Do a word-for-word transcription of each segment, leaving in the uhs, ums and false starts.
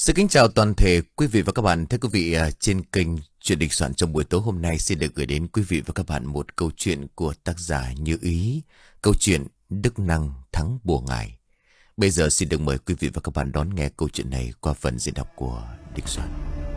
Xin kính chào toàn thể quý vị và các bạn. Thưa quý vị, à, trên kênh Chuyện Đình Soạn trong buổi tối hôm nay xin được gửi đến quý vị và các bạn một câu chuyện của tác giả Như Ý. Câu chuyện Đức Năng Thắng Bùa Ngải. Bây giờ xin được mời quý vị và các bạn đón nghe câu chuyện này qua phần diễn đọc của Đình Soạn.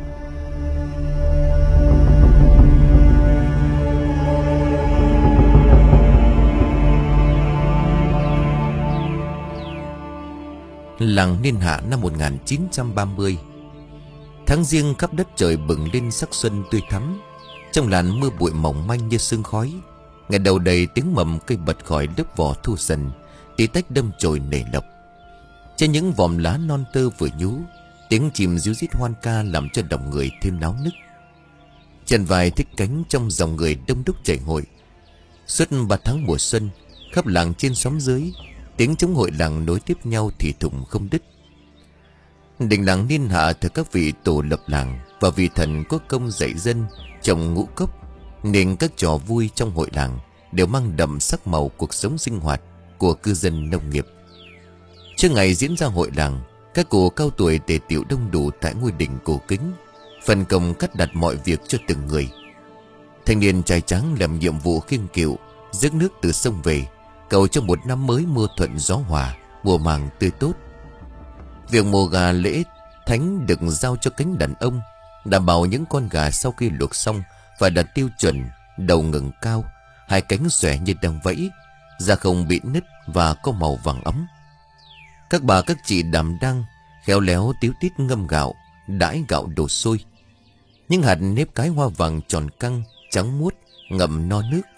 Làng Niên Hạ năm một nghìn chín trăm ba mươi. Tháng giêng khắp đất trời bừng lên sắc xuân tươi thắm. Trong làn mưa bụi mỏng manh như sương khói. Ngày đầu đầy tiếng mầm cây bật khỏi lớp vỏ thu dần, tí tách đâm chồi nảy lộc. Trên những vòm lá non tơ vừa nhú, tiếng chim ríu rít hoan ca làm cho lòng người thêm náo nức. Chân vai thích cánh trong dòng người đông đúc chảy hội. Suốt ba tháng mùa xuân, khắp làng trên xóm dưới, tiếng chống hội làng nối tiếp nhau thì thùng không đứt. Đình làng Niên Hạ thờ các vị tổ lập làng và vị thần có công dạy dân trồng ngũ cốc, nên các trò vui trong hội làng đều mang đậm sắc màu cuộc sống sinh hoạt của cư dân nông nghiệp. Trước ngày diễn ra hội làng, các cụ cao tuổi tề tựu đông đủ tại ngôi đình cổ kính, phân công cắt đặt mọi việc cho từng người. Thanh niên trai tráng làm nhiệm vụ khiêng kiệu rước nước từ sông về, cầu cho một năm mới mưa thuận gió hòa, mùa màng tươi tốt. Việc mổ gà lễ thánh được giao cho cánh đàn ông, đảm bảo những con gà sau khi luộc xong phải đạt tiêu chuẩn, đầu ngẩng cao, hai cánh xòe như đang vẫy, da không bị nứt và có màu vàng ấm. Các bà các chị đảm đang khéo léo tíu tít ngâm gạo, đãi gạo đổ sôi. Những hạt nếp cái hoa vàng tròn căng, trắng muốt, ngậm no nước,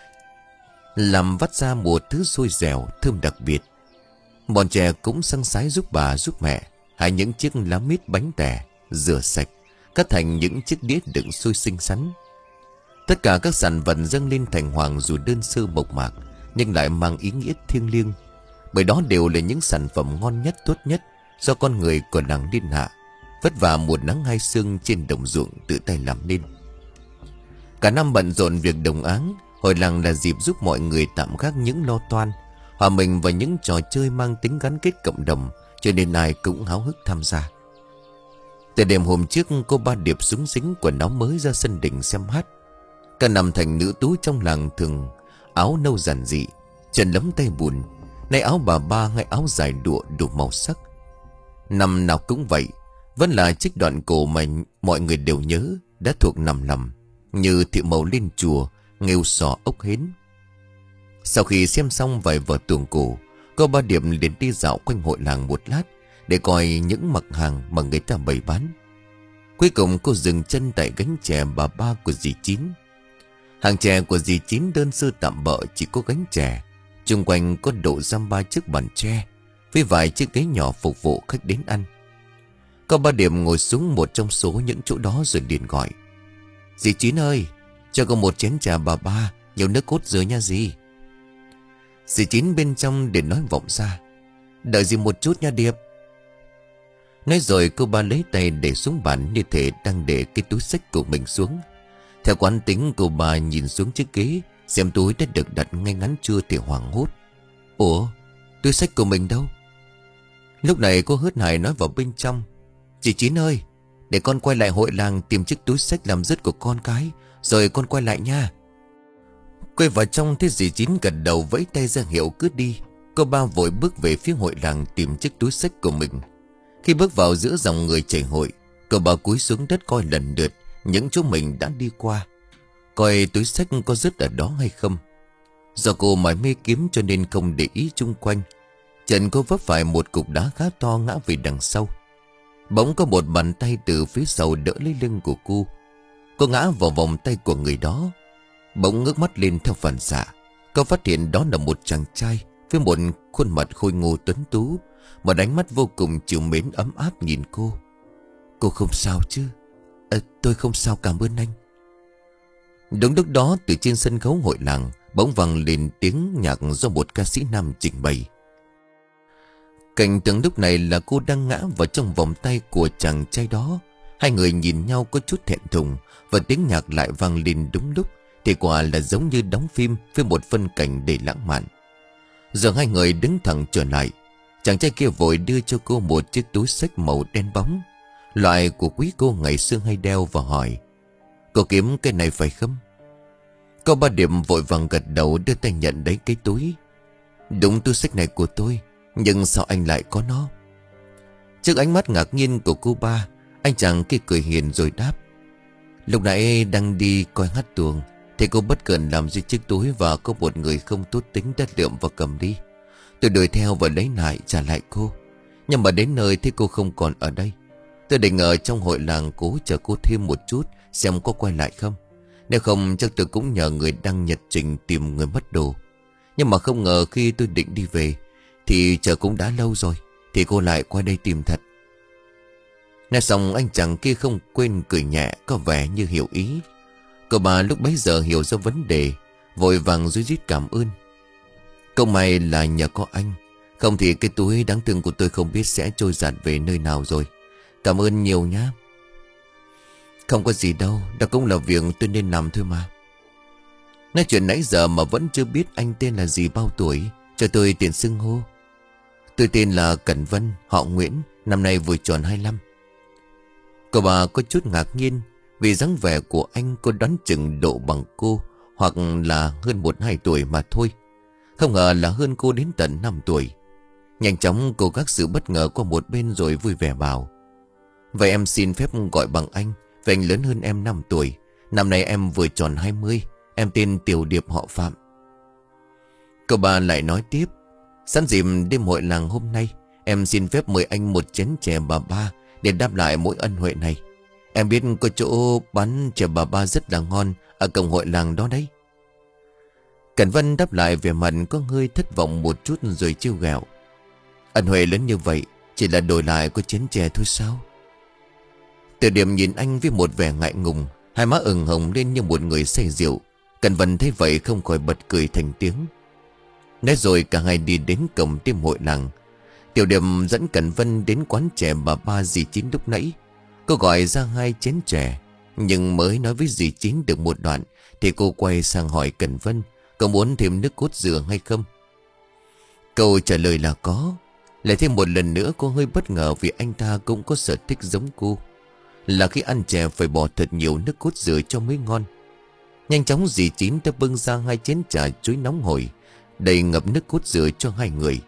làm vắt ra một thứ sôi dẻo thơm đặc biệt. Bọn trẻ cũng săng sái giúp bà giúp mẹ hái những chiếc lá mít bánh tẻ, rửa sạch, cắt thành những chiếc đĩa đựng xôi xinh xắn. Tất cả các sản vật dâng lên thành hoàng dù đơn sơ mộc mạc, nhưng lại mang ý nghĩa thiêng liêng, bởi đó đều là những sản phẩm ngon nhất tốt nhất do con người của làng Niên Hạ vất vả một nắng hai sương trên đồng ruộng tự tay làm nên. Cả năm bận rộn việc đồng áng, hội làng là dịp giúp mọi người tạm gác những lo toan, hòa mình vào những trò chơi mang tính gắn kết cộng đồng, cho nên ai cũng háo hức tham gia. Từ đêm hôm trước, cô Ba Điệp súng xính quần áo mới ra sân đình xem hát. Cả năm thành nữ tú trong làng thường áo nâu giản dị, chân lấm tay bùn, nay áo bà Ba hay áo dài đụa đủ màu sắc. Năm nào cũng vậy, vẫn là trích đoạn cổ mà mọi người đều nhớ, đã thuộc nằm lầm như Thị Màu lên chùa, nghêu sò ốc hến. Sau khi xem xong vài vở tuồng cổ, cô Ba Điệp liền đi dạo quanh hội làng một lát để coi những mặt hàng mà người ta bày bán. Cuối cùng cô dừng chân tại gánh chè bà Ba của dì Chín. Hàng chè của dì Chín đơn sơ tạm bợ, chỉ có gánh chè, chung quanh có độ giam ba chiếc bàn tre với vài chiếc ghế nhỏ phục vụ khách đến ăn. Cô Ba Điệp ngồi xuống một trong số những chỗ đó rồi liền gọi: "Dì Chín ơi, cho con một chén trà bà Ba, nhiều nước cốt dừa nha dì." Dì Chín bên trong để nói vọng ra: "Đợi dì một chút nha Điệp." Nói rồi cô Ba lấy tay để xuống bàn như thể đang để cái túi xách của mình xuống. Theo quán tính, cô Ba nhìn xuống chiếc ghế xem túi đã được đặt ngay ngắn chưa thì hoảng hốt: "Ủa, túi xách của mình đâu?" Lúc này cô hớt hải nói vào bên trong: "Dì Chín ơi, để con quay lại hội làng tìm chiếc túi xách làm rớt của con cái, rồi con quay lại nha." Quay vào trong thấy dì Chín gật đầu vẫy tay ra hiệu cứ đi. Cô Ba vội bước về phía hội làng tìm chiếc túi xách của mình. Khi bước vào giữa dòng người chảy hội, cô Ba cúi xuống đất coi lần lượt những chỗ mình đã đi qua, coi túi xách có rớt ở đó hay không. Do cô mải mê kiếm cho nên không để ý chung quanh. Chân cô vấp phải một cục đá khá to ngã về đằng sau. Bỗng có một bàn tay từ phía sau đỡ lấy lưng của cô. Cô ngã vào vòng tay của người đó. Bỗng ngước mắt lên theo phản xạ, cô phát hiện đó là một chàng trai với một khuôn mặt khôi ngô tuấn tú, một ánh mắt vô cùng trìu mến ấm áp nhìn cô. "Cô không sao chứ?" À, "Tôi không sao, cảm ơn anh." Đúng lúc đó, từ trên sân khấu hội làng bỗng vang lên tiếng nhạc do một ca sĩ nam trình bày. Cảnh tượng lúc này là cô đang ngã vào trong vòng tay của chàng trai đó. Hai người nhìn nhau có chút thẹn thùng, và tiếng nhạc lại vang lên đúng lúc, thì quả là giống như đóng phim với một phân cảnh đầy lãng mạn. Giờ hai người đứng thẳng trở lại, chàng trai kia vội đưa cho cô một chiếc túi xách màu đen bóng, loại của quý cô ngày xưa hay đeo, và hỏi: Cô kiếm cái này phải không? Cô Ba Điệp vội vàng gật đầu, đưa tay nhận lấy cái túi. Đúng, túi xách này của tôi, nhưng sao anh lại có nó? Trước ánh mắt ngạc nhiên của cô Ba, anh chàng kia cười hiền rồi đáp: Lúc nãy đang đi coi hát tuồng thì cô bất cẩn làm rơi chiếc túi, và có một người không tốt tính đã lượm và cầm đi. Tôi đuổi theo và lấy lại trả lại cô. Nhưng mà đến nơi thì cô không còn ở đây. Tôi định ở trong hội làng cố chờ cô thêm một chút, xem có quay lại không. Nếu không chắc tôi cũng nhờ người đăng nhật trình tìm người mất đồ. Nhưng mà không ngờ khi tôi định đi về thì chờ cũng đã lâu rồi, thì cô lại qua đây tìm thật. Nói xong anh chàng kia không quên cười nhẹ, có vẻ như hiểu ý. Cô Ba lúc bấy giờ hiểu ra vấn đề, vội vàng rúi rít cảm ơn. Câu may là nhờ có anh, không thì cái túi đáng thương của tôi không biết sẽ trôi dạt về nơi nào rồi. Cảm ơn nhiều nhá. Không có gì đâu, đó cũng là việc tôi nên làm thôi mà. Nói chuyện nãy giờ mà vẫn chưa biết anh tên là gì, bao tuổi, cho tôi tiền xưng hô. Tôi tên là Cẩn Vân, họ Nguyễn, năm nay vừa tròn hai mươi lăm. Cô Ba có chút ngạc nhiên vì dáng vẻ của anh, cô đoán chừng độ bằng cô, hoặc là hơn một hai tuổi mà thôi. Không ngờ là hơn cô đến tận năm tuổi. Nhanh chóng cô gác sự bất ngờ qua một bên rồi vui vẻ bảo: Vậy em xin phép gọi bằng anh, vì anh lớn hơn em năm tuổi. Năm nay em vừa tròn hai mươi. Em tên Tiểu Điệp, họ Phạm. Cô Ba lại nói tiếp: Sẵn dịp đêm hội làng hôm nay, em xin phép mời anh một chén chè bà ba để đáp lại mỗi ân huệ này. Em biết có chỗ bán chè bà ba rất là ngon ở cổng hội làng đó đấy. Cẩn Vân đáp lại vẻ mặt có hơi thất vọng một chút rồi trêu ghẹo: Ân huệ lớn như vậy chỉ là đổi lại có chén chè thôi sao? Tiểu Điệp nhìn anh với một vẻ ngại ngùng, hai má ửng hồng lên như một người say rượu. Cẩn Vân thấy vậy không khỏi bật cười thành tiếng. Nói rồi cả hai đi đến cổng đêm hội làng. Tiểu Điệp dẫn Cẩn Vân đến quán chè bà ba dì Chín lúc nãy. Cô gọi ra hai chén chè, nhưng mới nói với dì Chín được một đoạn thì cô quay sang hỏi Cẩn Vân có muốn thêm nước cốt dừa hay không. Câu trả lời là có. Lại thêm một lần nữa cô hơi bất ngờ vì anh ta cũng có sở thích giống cô, là khi ăn chè phải bỏ thật nhiều nước cốt dừa cho mới ngon. Nhanh chóng dì Chín đã bưng ra hai chén trà chuối nóng hổi đầy ngập nước cốt dừa cho hai người.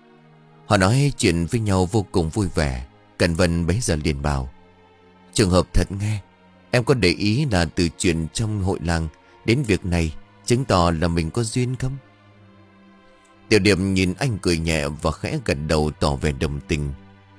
Họ nói chuyện với nhau vô cùng vui vẻ. Cẩn Vân bấy giờ liền bảo: Trường hợp thật nghe. Em có để ý là từ chuyện trong hội làng đến việc này chứng tỏ là mình có duyên không? Tiểu Điệp nhìn anh cười nhẹ và khẽ gật đầu tỏ vẻ đồng tình.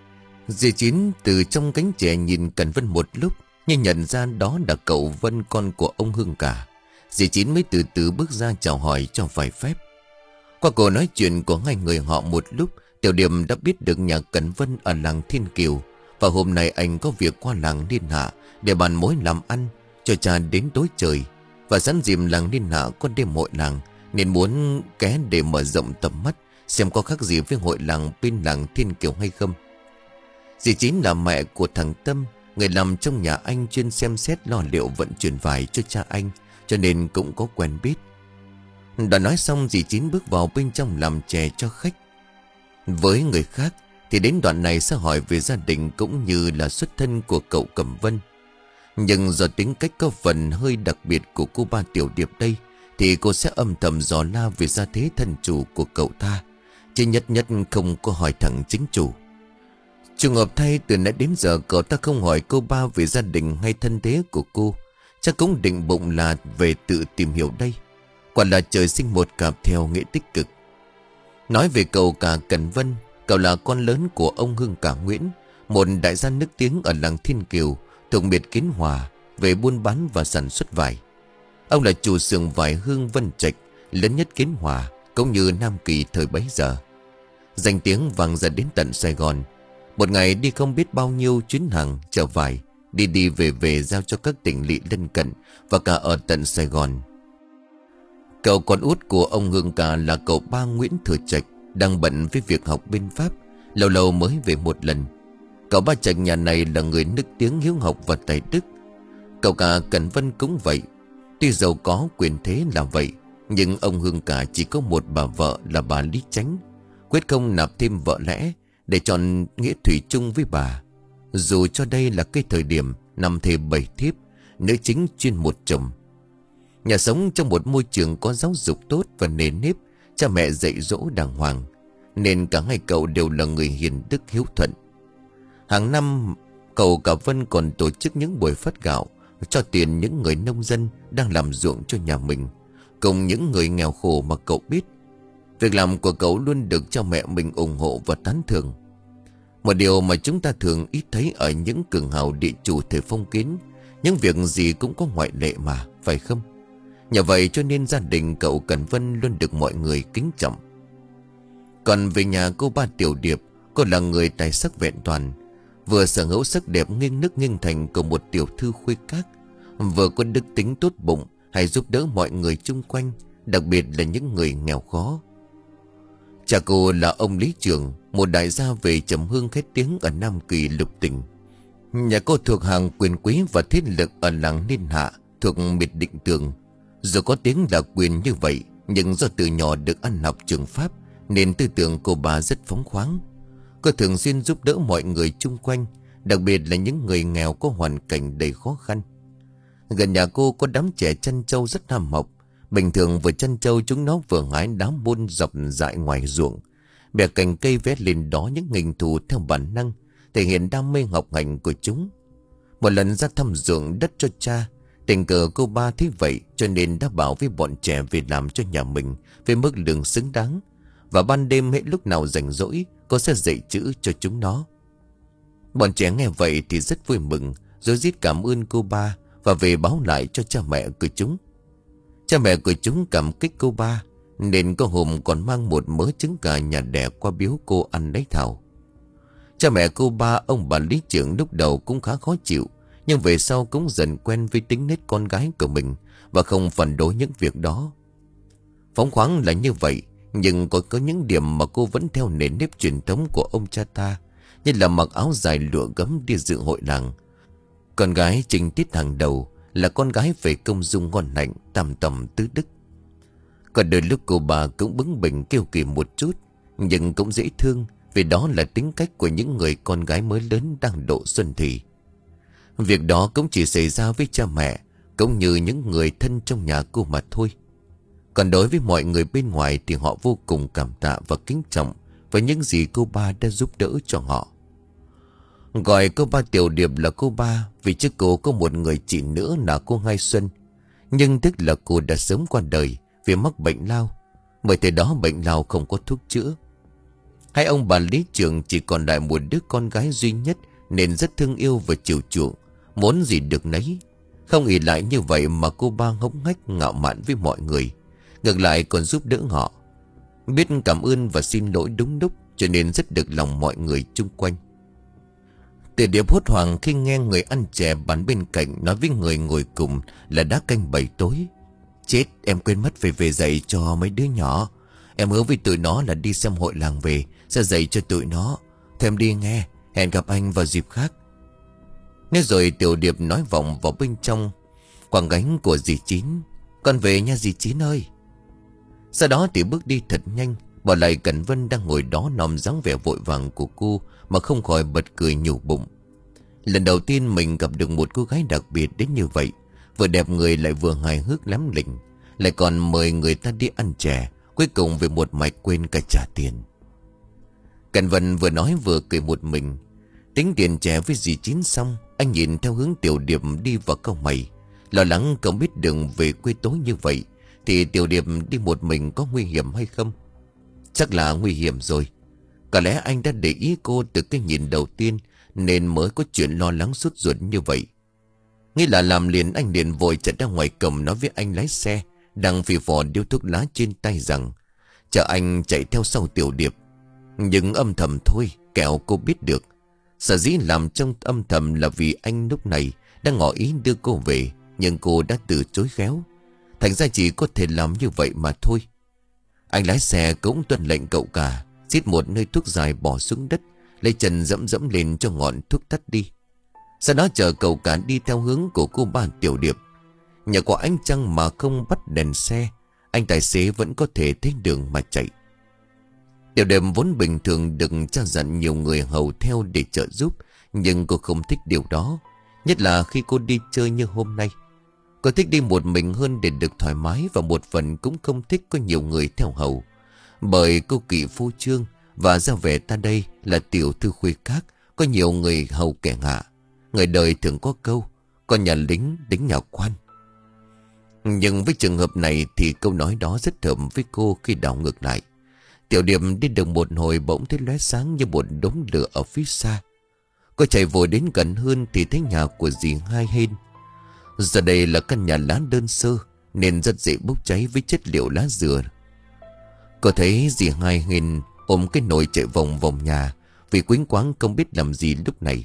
Dì Chín từ trong cánh chè nhìn Cẩn Vân một lúc, nhưng nhận ra đó là cậu Vân, con của ông Hưng cả. Dì Chín mới từ từ bước ra chào hỏi cho vài phép. Qua cuộc nói chuyện của hai người họ một lúc, Tiểu Điệp đã biết được nhà Cẩn Vân ở làng Thiên Kiều, và hôm nay anh có việc qua làng Liên Hạ để bàn mối làm ăn cho cha đến tối trời. Và sẵn dịp làng Liên Hạ có đêm hội làng nên muốn ghé để mở rộng tầm mắt, xem có khác gì với hội làng bên làng Thiên Kiều hay không. Dì Chín là mẹ của thằng Tâm, người làm trong nhà anh, chuyên xem xét lo liệu vận chuyển vải cho cha anh, cho nên cũng có quen biết. Đã nói xong dì Chín bước vào bên trong làm chè cho khách. Với người khác thì đến đoạn này sẽ hỏi về gia đình cũng như là xuất thân của cậu Cẩm Vân. Nhưng do tính cách có phần hơi đặc biệt của cô Ba Tiểu Điệp đây, thì cô sẽ âm thầm dò la về gia thế thân chủ của cậu ta, chứ nhất nhất không có hỏi thẳng chính chủ. Trùng hợp thay, từ nãy đến giờ cậu ta không hỏi cô Ba về gia đình hay thân thế của cô. Chắc cũng định bụng là về tự tìm hiểu đây. Quả là trời sinh một cặp theo nghĩa tích cực. Nói về cậu cả Cẩn Vân, cậu là con lớn của ông Hưng cả Nguyễn, một đại gia nức tiếng ở làng Thiên Kiều, thuộc biệt Kiến Hòa, về buôn bán và sản xuất vải. Ông là chủ xưởng vải Hương Vân Trạch, lớn nhất Kiến Hòa cũng như Nam Kỳ thời bấy giờ. Danh tiếng vang ra đến tận Sài Gòn. Một ngày đi không biết bao nhiêu chuyến hàng chở vải, đi đi về về giao cho các tỉnh lỵ lân cận và cả ở tận Sài Gòn. Cậu con út của ông Hương cả là cậu Ba Nguyễn Thừa Trạch, đang bận với việc học bên Pháp, lâu lâu mới về một lần. Cậu Ba Trạch nhà này là người nức tiếng hiếu học và tài đức. Cậu cả Cẩn Vân cũng vậy. Tuy giàu có quyền thế là vậy, nhưng ông Hương cả chỉ có một bà vợ là bà Lý Chánh, quyết không nạp thêm vợ lẽ để chọn nghĩa thủy chung với bà. Dù cho đây là cái thời điểm năm thê bảy thiếp, nữ chính chuyên một chồng. Nhà sống trong một môi trường có giáo dục tốt và nền nếp, cha mẹ dạy dỗ đàng hoàng, nên cả hai cậu đều là người hiền đức hiếu thuận. Hàng năm cậu cả Vân còn tổ chức những buổi phát gạo, cho tiền những người nông dân đang làm ruộng cho nhà mình, cùng những người nghèo khổ mà cậu biết. Việc làm của cậu luôn được cha mẹ mình ủng hộ và tán thưởng. Một điều mà chúng ta thường ít thấy ở những cường hào địa chủ thời phong kiến. Những việc gì cũng có ngoại lệ mà, phải không? Nhờ vậy cho nên gia đình cậu Cẩn Vân luôn được mọi người kính trọng. Còn về nhà cô ba Tiểu Điệp, cô là người tài sắc vẹn toàn, vừa sở hữu sắc đẹp nghiêng nước nghiêng thành của một tiểu thư khuê các, vừa có đức tính tốt bụng, hay giúp đỡ mọi người chung quanh, đặc biệt là những người nghèo khó. Cha cô là ông Lý Trường, một đại gia về trầm hương khét tiếng ở Nam Kỳ lục tỉnh. Nhà cô thuộc hàng quyền quý và thế lực ở làng Niên Hạ, thuộc Miệt Định Tường. Dù có tiếng là quyền như vậy, nhưng do từ nhỏ được ăn học trường Pháp, nên tư tưởng cô bà rất phóng khoáng. Cô thường xuyên giúp đỡ mọi người chung quanh, đặc biệt là những người nghèo có hoàn cảnh đầy khó khăn. Gần nhà cô có đám trẻ chăn trâu rất ham học. Bình thường vừa chăn trâu, chúng nó vừa hái đá muôn dọc dại ngoài ruộng, bẻ cành cây vẽ lên đó những hình thù theo bản năng, thể hiện đam mê học hành của chúng. Một lần ra thăm ruộng đất cho cha, tình cờ cô ba thấy vậy cho nên đã bảo với bọn trẻ về làm cho nhà mình với mức lương xứng đáng. Và ban đêm hết lúc nào rảnh rỗi, cô sẽ dạy chữ cho chúng nó. Bọn trẻ nghe vậy thì rất vui mừng, rồi rít cảm ơn cô ba và về báo lại cho cha mẹ của chúng. Cha mẹ của chúng cảm kích cô ba, nên có hôm còn mang một mớ trứng gà nhà đẻ qua biếu cô ăn lấy thảo. Cha mẹ cô ba, ông bà Lý Trưởng lúc đầu cũng khá khó chịu, nhưng về sau cũng dần quen với tính nết con gái của mình và không phản đối những việc đó. Phóng khoáng là như vậy, nhưng có có những điểm mà cô vẫn theo nền nếp truyền thống của ông cha ta, như là mặc áo dài lụa gấm đi dự hội làng. Con gái trình tiết hàng đầu là con gái về công dung ngon lành, tam tầm tứ đức. Còn đôi lúc cô bà cũng bướng bỉnh kiêu kỳ một chút, nhưng cũng dễ thương, vì đó là tính cách của những người con gái mới lớn đang độ xuân thì. Việc đó cũng chỉ xảy ra với cha mẹ, cũng như những người thân trong nhà cô mà thôi. Còn đối với mọi người bên ngoài thì họ vô cùng cảm tạ và kính trọng với những gì cô ba đã giúp đỡ cho họ. Gọi cô ba Tiểu Điệp là cô ba vì trước cô có một người chị nữa là cô Hai Xuân. Nhưng tức là cô đã sớm qua đời vì mắc bệnh lao, bởi thời đó bệnh lao không có thuốc chữa. Hai ông bà Lý Trường chỉ còn lại một đứa con gái duy nhất, nên rất thương yêu và chiều chuộng, muốn gì được nấy. Không ỷ lại như vậy mà cô ba hống hách ngạo mạn với mọi người, ngược lại còn giúp đỡ họ. Biết cảm ơn và xin lỗi đúng lúc, cho nên rất được lòng mọi người chung quanh. Tiểu Điệp hốt hoảng khi nghe người ăn chè bàn bên cạnh nói với người ngồi cùng là đã canh bảy tối. Chết, em quên mất phải về dạy cho mấy đứa nhỏ. Em hứa với tụi nó là đi xem hội làng về sẽ dạy cho tụi nó. Thêm đi nghe, hẹn gặp anh vào dịp khác. Nói rồi Tiểu Điệp nói vọng vào bên trong quảng gánh của dì Chín. Con về nha dì Chín ơi. Sau đó thì bước đi thật nhanh, bỏ lại Cẩn Vân đang ngồi đó nòm dáng vẻ vội vàng của cô mà không khỏi bật cười nhủ bụng. Lần đầu tiên mình gặp được một cô gái đặc biệt đến như vậy, vừa đẹp người lại vừa hài hước lắm lỉnh, lại còn mời người ta đi ăn chè, cuối cùng về một mạch quên cả trả tiền. Cẩn Vân vừa nói vừa cười một mình. Tính tiền chè với dì Chín xong, anh nhìn theo hướng Tiểu Điệp đi vào cau mày, lo lắng không biết đường về quê tối như vậy thì Tiểu Điệp đi một mình có nguy hiểm hay không. Chắc là nguy hiểm rồi. Có lẽ anh đã để ý cô từ cái nhìn đầu tiên, nên mới có chuyện lo lắng sốt ruột như vậy. Nghĩ là làm liền, anh liền vội chạy ra ngoài cổng nói với anh lái xe đang phì phò điếu thuốc lá trên tay rằng chờ anh chạy theo sau Tiểu Điệp. Nhưng âm thầm thôi, kẻo cô biết được. Sở dĩ làm trong âm thầm là vì anh lúc này đang ngỏ ý đưa cô về, nhưng cô đã từ chối khéo. Thành ra chỉ có thể làm như vậy mà thôi. Anh lái xe cũng tuân lệnh cậu cả, xít một nơi thuốc dài bỏ xuống đất, lấy chân dẫm dẫm lên cho ngọn thuốc tắt đi. Sau đó chờ cậu cả đi theo hướng của cô ba Tiểu Điệp. Nhờ có ánh trăng mà không bắt đèn xe, anh tài xế vẫn có thể thấy đường mà chạy. Tiểu Điệp vốn bình thường được cha dặn nhiều người hầu theo để trợ giúp, Nhưng cô không thích điều đó. Nhất là khi cô đi chơi như hôm nay. Cô thích đi một mình hơn để được thoải mái. Và một phần cũng không thích có nhiều người theo hầu. Bởi cô kỵ phô trương. Và ra vẻ ta đây là tiểu thư khuê các, có nhiều người hầu kẻ ngạ. Người đời thường có câu con nhà lính đính nhà quan. Nhưng với trường hợp này thì câu nói đó rất hợp với cô khi đảo ngược lại. Tiểu Điệp đi được một hồi bỗng thấy lóe sáng như một đống lửa ở phía xa. Cô chạy vội đến gần hơn thì thấy nhà của dì Hai Hên. Giờ đây là căn nhà lá đơn sơ nên rất dễ bốc cháy với chất liệu lá dừa. Cô thấy dì Hai Hên ôm cái nồi chạy vòng vòng nhà vì quýnh quáng không biết làm gì lúc này.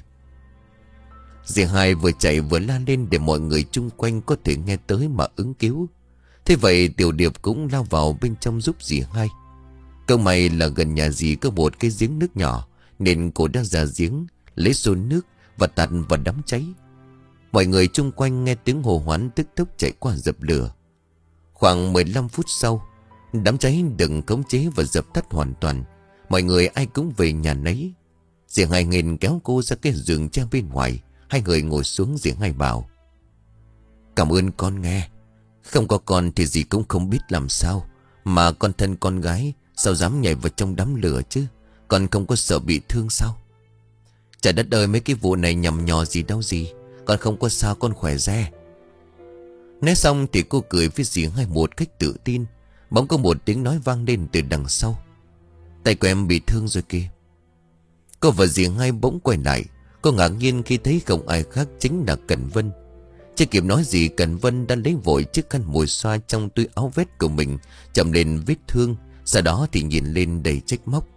Dì Hai vừa chạy vừa la lên để mọi người chung quanh có thể nghe tới mà ứng cứu. Thế vậy Tiểu Điệp cũng lao vào bên trong giúp dì Hai. Câu may là gần nhà dì có một cái giếng nước nhỏ nên cô đã ra giếng lấy xô nước và tạt vào đám cháy. Mọi người chung quanh nghe tiếng hô hoán tức tốc chạy qua dập lửa. Khoảng mười lăm phút sau, đám cháy được khống chế và dập tắt hoàn toàn. Mọi người ai cũng về nhà nấy. Dì Hai Hên kéo cô ra cái giường tre bên ngoài. Hai người ngồi xuống, dì Hai bảo: cảm ơn con nghe. Không có con thì dì cũng không biết làm sao. Mà con thân con gái sao dám nhảy vào trong đám lửa chứ? Con không có sợ bị thương sao? Trời đất ơi, mấy cái vụ này nhằm nhò gì đâu dì. Con không có sao, con khỏe re. Nói xong thì cô cười với dì Hai một cách tự tin. Bỗng có một tiếng nói vang lên từ đằng sau: tay của em bị thương rồi kìa. Cô và dì Hai bỗng quay lại. Cô ngạc nhiên khi thấy không ai khác chính là Cẩn Vân. Chưa kịp nói gì, Cẩn Vân đã lấy vội chiếc khăn mùi xoa trong túi áo vest của mình, chậm lên vết thương. Sau đó thì nhìn lên đầy trách móc: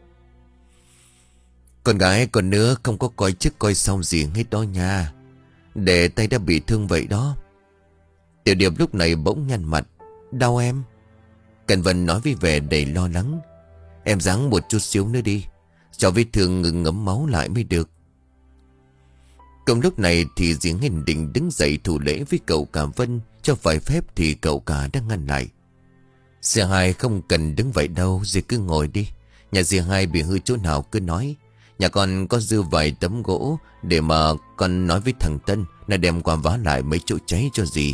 con gái còn nữa không có coi trước coi sau gì hết đó nha. Để tay đã bị thương vậy đó. Tiểu Điệp lúc này bỗng nhăn mặt: đau em. Cẩn Vân nói với vẻ đầy lo lắng: em ráng một chút xíu nữa đi, cho vết thương ngừng ngấm máu lại mới được. Cùng lúc này thì dì Hên định đứng dậy thủ lễ với cậu cả Vân cho phải phép thì cậu cả đang ngăn lại: dì Hai không cần đứng vậy đâu, dì cứ ngồi đi. Nhà dì Hai bị hư chỗ nào cứ nói. Nhà con có dư vài tấm gỗ để mà con nói với thằng Tân là đem qua vá lại mấy chỗ cháy cho dì.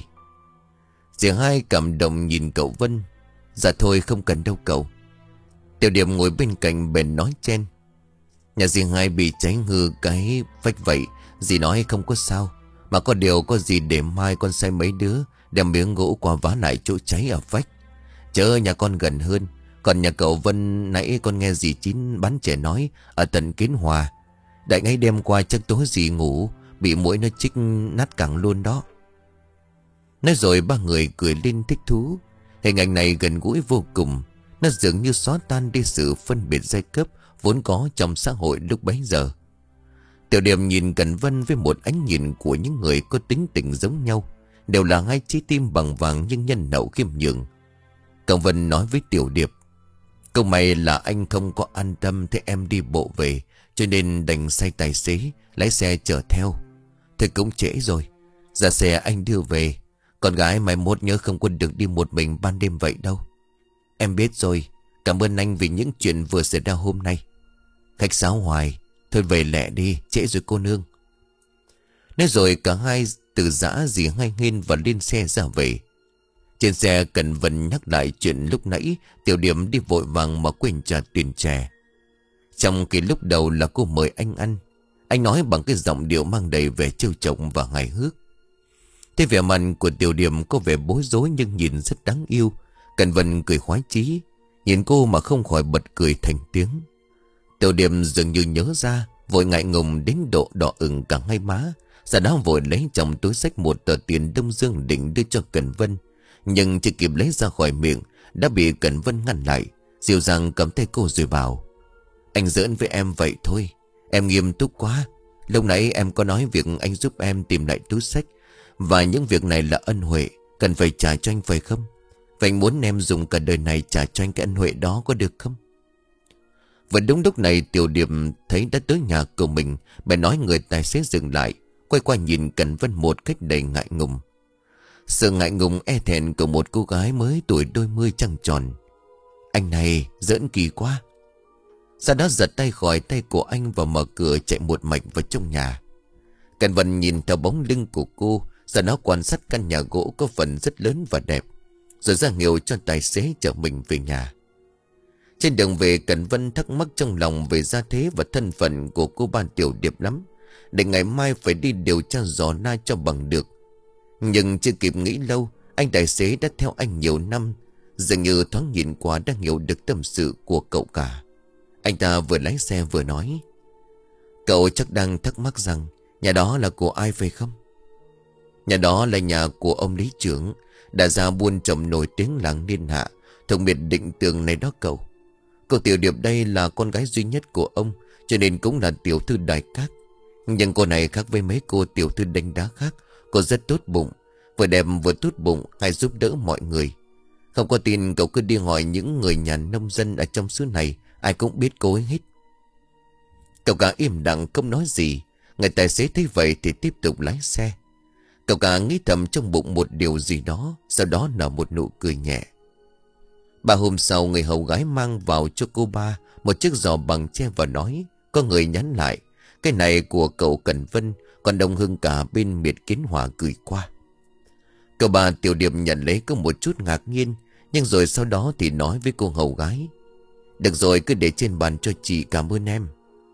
Dì Hai cảm động nhìn cậu Vân: dạ thôi không cần đâu cậu. Tiểu Điệp ngồi bên cạnh bèn nói chen: nhà dì Hai bị cháy hư cái vách vậy, dì nói không có sao. Mà có điều có gì để mai con sai mấy đứa đem miếng gỗ qua vá lại chỗ cháy ở vách. Chớ nhà con gần hơn. Còn nhà cậu Vân nãy con nghe dì Chín bán trẻ nói ở tận Kiến Hòa. Đại ngay đêm qua chắc tối dì ngủ bị muỗi nó chích nát cẳng luôn đó. Nói rồi ba người cười lên thích thú. Hình ảnh này gần gũi vô cùng. Nó dường như xóa tan đi sự phân biệt giai cấp vốn có trong xã hội lúc bấy giờ. Tiểu Điệp nhìn Cẩn Vân với một ánh nhìn của những người có tính tình giống nhau. Đều là hai trái tim bằng vàng nhưng nhân hậu khiêm nhường. Cậu Vân nói với Tiểu Điệp: câu may là anh không có an tâm thế em đi bộ về, cho nên đành sai tài xế lái xe chở theo. Thôi cũng trễ rồi, ra xe anh đưa về. Con gái mai mốt nhớ không có được đi một mình ban đêm vậy đâu. Em biết rồi, cảm ơn anh vì những chuyện vừa xảy ra hôm nay. Khách sáo hoài, thôi về lẹ đi, trễ rồi cô nương. Nói rồi cả hai từ giã dì Hai Hên và lên xe ra về. Trên xe Cẩn Vân nhắc lại chuyện lúc nãy Tiểu Điệp đi vội vàng mà quên trà tuyển chè. Trong khi lúc đầu là cô mời anh ăn, anh nói bằng cái giọng điệu mang đầy vẻ trêu chọc và hài hước. Thế vẻ mặt của Tiểu Điệp có vẻ bối rối nhưng nhìn rất đáng yêu. Cẩn Vân cười khoái chí, nhìn cô mà không khỏi bật cười thành tiếng. Tiểu Điệp dường như nhớ ra, vội ngại ngùng đến độ đỏ ửng cả hai má. Sau đó vội lấy trong túi xách một tờ tiền Đông Dương định đưa cho Cẩn Vân. Nhưng chưa kịp lấy ra khỏi miệng đã bị Cẩn Vân ngăn lại, dịu dàng cầm tay cô rồi bảo: anh giỡn với em vậy thôi, em nghiêm túc quá. Lúc nãy em có nói việc anh giúp em tìm lại túi xách, và những việc này là ân huệ, cần phải trả cho anh phải không? Vậy anh muốn em dùng cả đời này trả cho anh cái ân huệ đó có được không? Và đúng lúc này Tiểu Điệp thấy đã tới nhà của mình, bèn nói người tài xế dừng lại, quay qua nhìn Cẩn Vân một cách đầy ngại ngùng. Sự ngại ngùng e thẹn của một cô gái mới tuổi đôi mươi trăng tròn. Anh này giỡn kỳ quá. Sau đó giật tay khỏi tay của anh và mở cửa chạy một mạch vào trong nhà. Cẩn Vân nhìn theo bóng lưng của cô, sau đó quan sát căn nhà gỗ có phần rất lớn và đẹp, rồi ra hiệu cho tài xế chở mình về nhà. Trên đường về, Cẩn Vân thắc mắc trong lòng về gia thế và thân phận của cô Ba Tiểu Điệp lắm, để ngày mai phải đi điều tra dò la cho bằng được. Nhưng chưa kịp nghĩ lâu, anh tài xế đã theo anh nhiều năm, dường như thoáng nhìn qua đã hiểu được tâm sự của cậu cả. Anh ta vừa lái xe vừa nói: "Cậu chắc đang thắc mắc rằng nhà đó là của ai phải không?" "Nhà đó là nhà của ông lý trưởng, đã ra buôn trầm nổi tiếng làng Niên Hạ, thuộc biệt Định Tường này đó cậu. Cô Tiểu Điệp đây là con gái duy nhất của ông, cho nên cũng là tiểu thư đại các. Nhưng cô này khác với mấy cô tiểu thư đánh đá khác, cô rất tốt bụng, vừa đẹp vừa tốt bụng, hay giúp đỡ mọi người. Không có tin cậu cứ đi hỏi những người nhà nông dân ở trong xứ này, ai cũng biết cô ấy hết." Cậu cả im lặng không nói gì. Người tài xế thấy vậy thì tiếp tục lái xe. Cậu cả nghĩ thầm trong bụng một điều gì đó, sau đó nở một nụ cười nhẹ. Ba hôm sau, người hầu gái mang vào cho cô Ba một chiếc giỏ bằng tre và nói: "Có người nhắn lại, cái này của cậu Cẩn Vân, còn đồng hương cả bên Miệt Kiến Hòa gửi qua." Cậu Ba Tiểu Điệp nhận lấy có một chút ngạc nhiên, nhưng rồi sau đó thì nói với cô hầu gái: "Được rồi, cứ để trên bàn cho chị, cảm ơn em."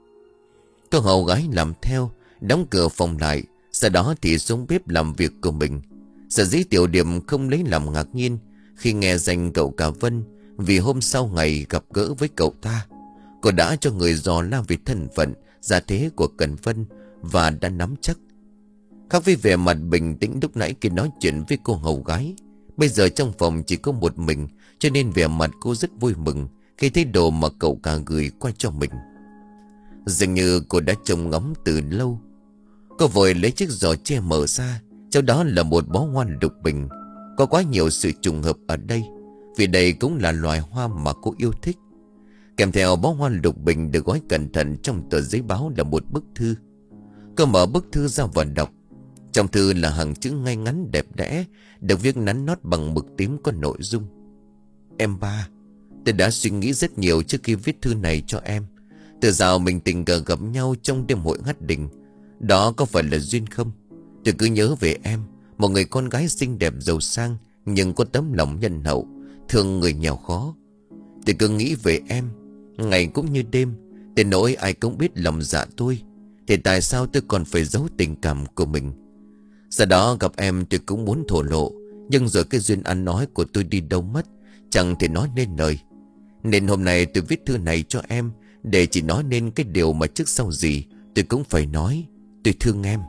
Cô hầu gái làm theo, đóng cửa phòng lại, sau đó thì xuống bếp làm việc của mình. Sở dĩ Tiểu Điệp không lấy làm ngạc nhiên khi nghe danh cậu cả Vân, vì hôm sau ngày gặp gỡ với cậu ta, cô đã cho người dò la về thân phận, gia thế của Cẩn Vân và đã nắm chắc. Khác với vẻ mặt bình tĩnh lúc nãy khi nói chuyện với cô hầu gái, bây giờ trong phòng chỉ có một mình, cho nên vẻ mặt cô rất vui mừng khi thấy đồ mà cậu cả gửi qua cho mình. Dường như cô đã trông ngóng từ lâu. Cô vội lấy chiếc giỏ tre mở ra, trong đó là một bó hoa lục bình. Có quá nhiều sự trùng hợp ở đây, vì đây cũng là loài hoa mà cô yêu thích. Kèm theo bó hoa lục bình được gói cẩn thận trong tờ giấy báo là một bức thư. Cô mở bức thư ra và đọc. Trong thư là hàng chữ ngay ngắn đẹp đẽ, được viết nắn nót bằng mực tím có nội dung: "Em Ba, tôi đã suy nghĩ rất nhiều trước khi viết thư này cho em. Từ dạo mình tình cờ gặp nhau trong đêm hội ngắt đình, đó có phải là duyên không? Tôi cứ nhớ về em, một người con gái xinh đẹp giàu sang, nhưng có tấm lòng nhân hậu, thương người nghèo khó. Tôi cứ nghĩ về em, ngày cũng như đêm, đến nỗi ai cũng biết lòng dạ tôi, thì tại sao tôi còn phải giấu tình cảm của mình? Sau đó gặp em tôi cũng muốn thổ lộ, nhưng rồi cái duyên ăn nói của tôi đi đâu mất, chẳng thể nói nên lời. Nên hôm nay tôi viết thư này cho em, để chỉ nói nên cái điều mà trước sau gì tôi cũng phải nói: tôi thương em."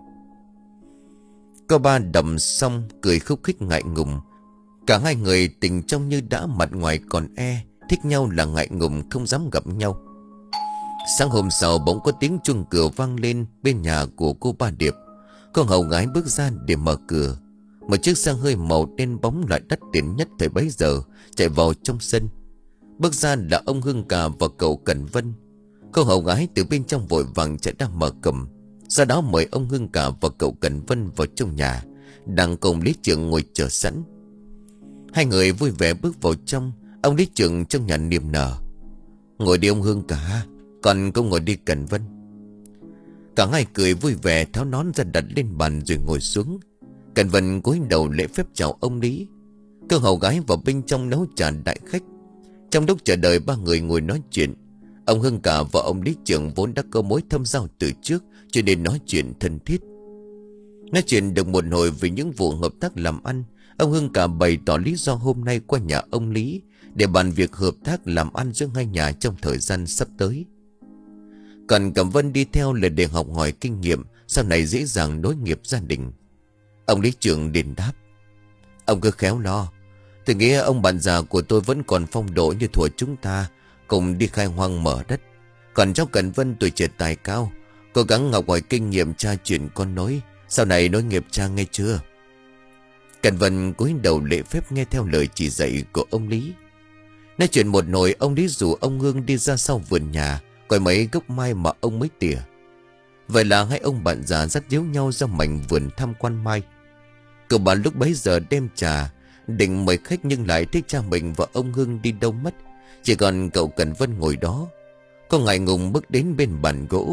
Cô Ba đọc xong cười khúc khích ngại ngùng. Cả hai người tình trông như đã mặt ngoài còn e, thích nhau là ngại ngùng không dám gặp nhau. Sáng hôm sau bỗng có tiếng chuông cửa vang lên bên nhà của cô Ba Điệp. Cô hầu gái bước ra để mở cửa. Một chiếc xe hơi màu đen bóng loại đắt tiền nhất thời bấy giờ chạy vào trong sân. Bước ra là ông Hưng Cà và cậu Cẩn Vân. Cô hầu gái từ bên trong vội vàng chạy ra mở cổng, sau đó mời ông Hưng Cà và cậu Cẩn Vân vào trong nhà, đang cùng lý trưởng ngồi chờ sẵn. Hai người vui vẻ bước vào trong. Ông lý trưởng trong nhà niềm nở: "Ngồi đi ông Hưng Cà, còn cũng ngồi đi Cẩn Vân." Cả hai cười vui vẻ tháo nón ra đặt lên bàn rồi ngồi xuống. Cẩn Vân cúi đầu lễ phép chào ông lý. Cô hầu gái vào bên trong nấu trà đại khách. Trong lúc chờ đợi ba người ngồi nói chuyện, ông Hưng Cà và ông lý trưởng vốn đã có mối thâm giao từ trước, cho nên nói chuyện thân thiết. Nói chuyện được một hồi về những vụ hợp tác làm ăn, ông Hưng Cà bày tỏ lý do hôm nay qua nhà ông Lý để bàn việc hợp tác làm ăn giữa hai nhà trong thời gian sắp tới. Còn Cẩm Vân đi theo là để học hỏi kinh nghiệm, sau này dễ dàng nối nghiệp gia đình. Ông lý trưởng đền đáp: "Ông cứ khéo lo. Tôi nghĩ ông bạn già của tôi vẫn còn phong độ như thuở chúng ta cùng đi khai hoang mở đất. Còn cháu Cẩn Vân tuổi trẻ tài cao, cố gắng học hỏi kinh nghiệm cha truyền con nối, sau này nối nghiệp cha nghe chưa?" Cẩn Vân cúi đầu lễ phép nghe theo lời chỉ dạy của ông Lý. Nói chuyện một hồi, ông Lý rủ ông Hương đi ra sau vườn nhà coi mấy gốc mai mà ông mới tỉa. Vậy là hai ông bạn già dắt díu nhau ra mảnh vườn tham quan mai. Cậu bà lúc bấy giờ đem trà định mời khách, nhưng lại thấy cha mình và ông Hưng đi đâu mất, chỉ còn cậu Cẩn Vân ngồi đó. Cô ngại ngùng bước đến bên bàn gỗ,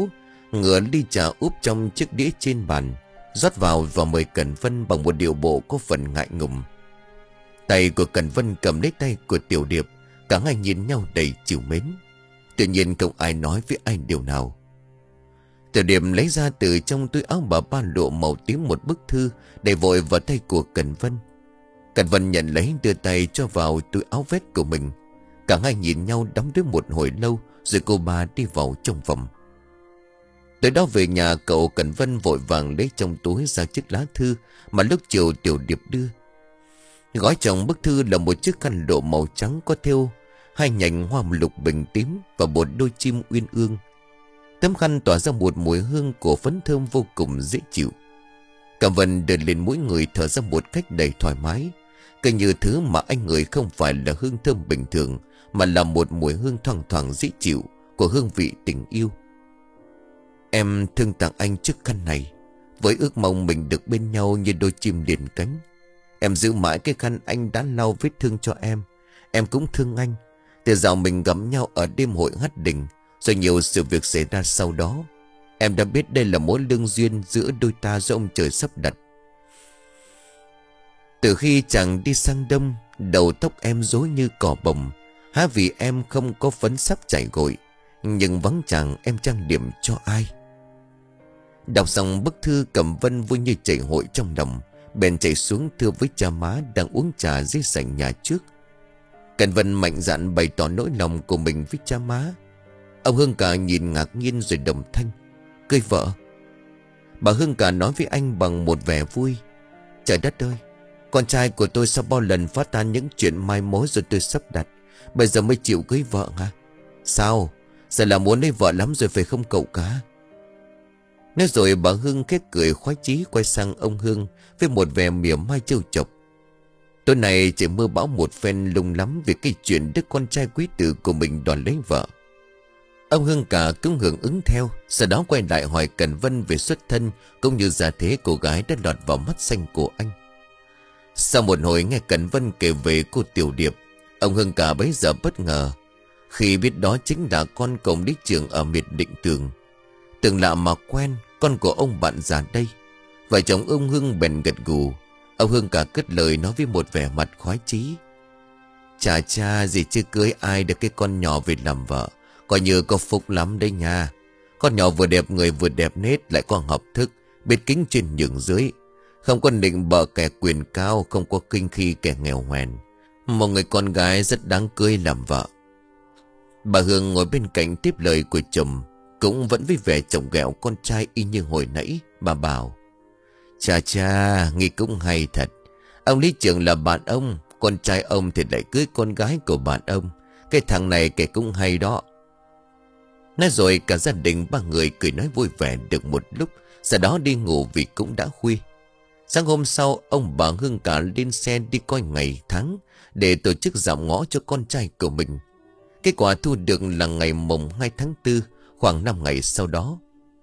Ngửa ly trà úp trong chiếc đĩa trên bàn, rót vào và mời Cẩn Vân bằng một điệu bộ có phần ngại ngùng. Tay của Cẩn Vân cầm lấy tay của Tiểu Điệp, cả hai nhìn nhau đầy trìu mến. Tuy nhiên không ai nói với ai điều nào. Tiểu Điệp lấy ra từ trong túi áo bà ba lụa màu tím một bức thư, để vội vào tay của Cẩn Vân. Cẩn Vân nhận lấy, đưa tay cho vào túi áo vest của mình. Cả hai nhìn nhau đắm đuối một hồi lâu, rồi cô ba đi vào trong phòng. Tới đó về nhà, cậu Cẩn Vân vội vàng lấy trong túi ra chiếc lá thư mà lúc chiều Tiểu Điệp đưa. Gói trong bức thư là một chiếc khăn lụa màu trắng có thêu hai nhành hoa lục bình tím và một đôi chim uyên ương. Tấm khăn tỏa ra một mùi hương của phấn thơm vô cùng dễ chịu. Cẩm Vân đưa lên mũi người, thở ra một cách đầy thoải mái, cứ như thứ mà anh ngửi không phải là hương thơm bình thường, mà là một mùi hương thoang thoảng dễ chịu của hương vị tình yêu. Em thương tặng anh chiếc khăn này, với ước mong mình được bên nhau như đôi chim liền cánh. Em giữ mãi cái khăn anh đã lau vết thương cho em. Em cũng thương anh. Từ dạo mình gặp nhau ở đêm hội hát đình, rồi nhiều sự việc xảy ra sau đó, em đã biết đây là mối lương duyên giữa đôi ta do ông trời sắp đặt. Từ khi chàng đi sang Đông, đầu tóc em rối như cỏ bồng, há vì em không có phấn sắp chảy gội, nhưng vắng chàng em trang điểm cho ai. Đọc xong bức thư, Cẩm Vân vui như chảy hội trong lòng, bèn chạy xuống thưa với cha má đang uống trà dưới sảnh nhà trước. Cẩm Vân mạnh dạn bày tỏ nỗi lòng của mình với cha má. Ông Hương Cả nhìn ngạc nhiên rồi đồng thanh: Cưới vợ? Bà Hương Cả nói với anh bằng một vẻ vui: Trời đất ơi, con trai của tôi sau bao lần phát tan những chuyện mai mối rồi tôi sắp đặt, bây giờ mới chịu cưới vợ hả? Sao? Giờ là muốn lấy vợ lắm rồi phải không cậu cả? Nói rồi bà Hương khét cười khoái chí quay sang ông Hương với một vẻ mỉa mai trêu chọc: Tối nay chỉ mưa bão một phen lung lắm vì cái chuyện đứa con trai quý tử của mình đòi lấy vợ. Ông Hương Cả cũng hưởng ứng theo, sau đó quay lại hỏi Cẩn Vân về xuất thân cũng như gia thế cô gái đã lọt vào mắt xanh của anh. Sau một hồi nghe Cẩn Vân kể về cô Tiểu Điệp, ông Hương Cả bấy giờ bất ngờ khi biết đó chính là con cổng lý trưởng ở Miệt Định Tường. Tưởng lạ mà quen, con của ông bạn già đây. Vợ chồng ông Hương bèn gật gù. Ông Hương Cả cất lời nói với một vẻ mặt khoái chí: Chà cha, dì chưa cưới ai được cái con nhỏ về làm vợ, coi như có phúc lắm đấy nha. Con nhỏ vừa đẹp người vừa đẹp nết, lại có học thức, biết kính trên nhường dưới, không có nịnh bợ kẻ quyền cao, không có kinh khi kẻ nghèo hèn. Một người con gái rất đáng cưới làm vợ. Bà Hương ngồi bên cạnh tiếp lời của chồng, cũng vẫn với vẻ chồng ghẹo con trai y như hồi nãy. Bà bảo: Chà cha, nghĩ cũng hay thật. Ông lý trưởng là bạn ông, con trai ông thì lại cưới con gái của bạn ông. Cái thằng này kể cũng hay đó. Nói rồi cả gia đình ba người cười nói vui vẻ được một lúc, sau đó đi ngủ vì cũng đã khuya. Sáng hôm sau, ông bà Hương Cả lên xe đi coi ngày tháng để tổ chức dạm ngõ cho con trai của mình. Kết quả thu được là ngày mùng hai tháng tư, khoảng năm ngày sau đó.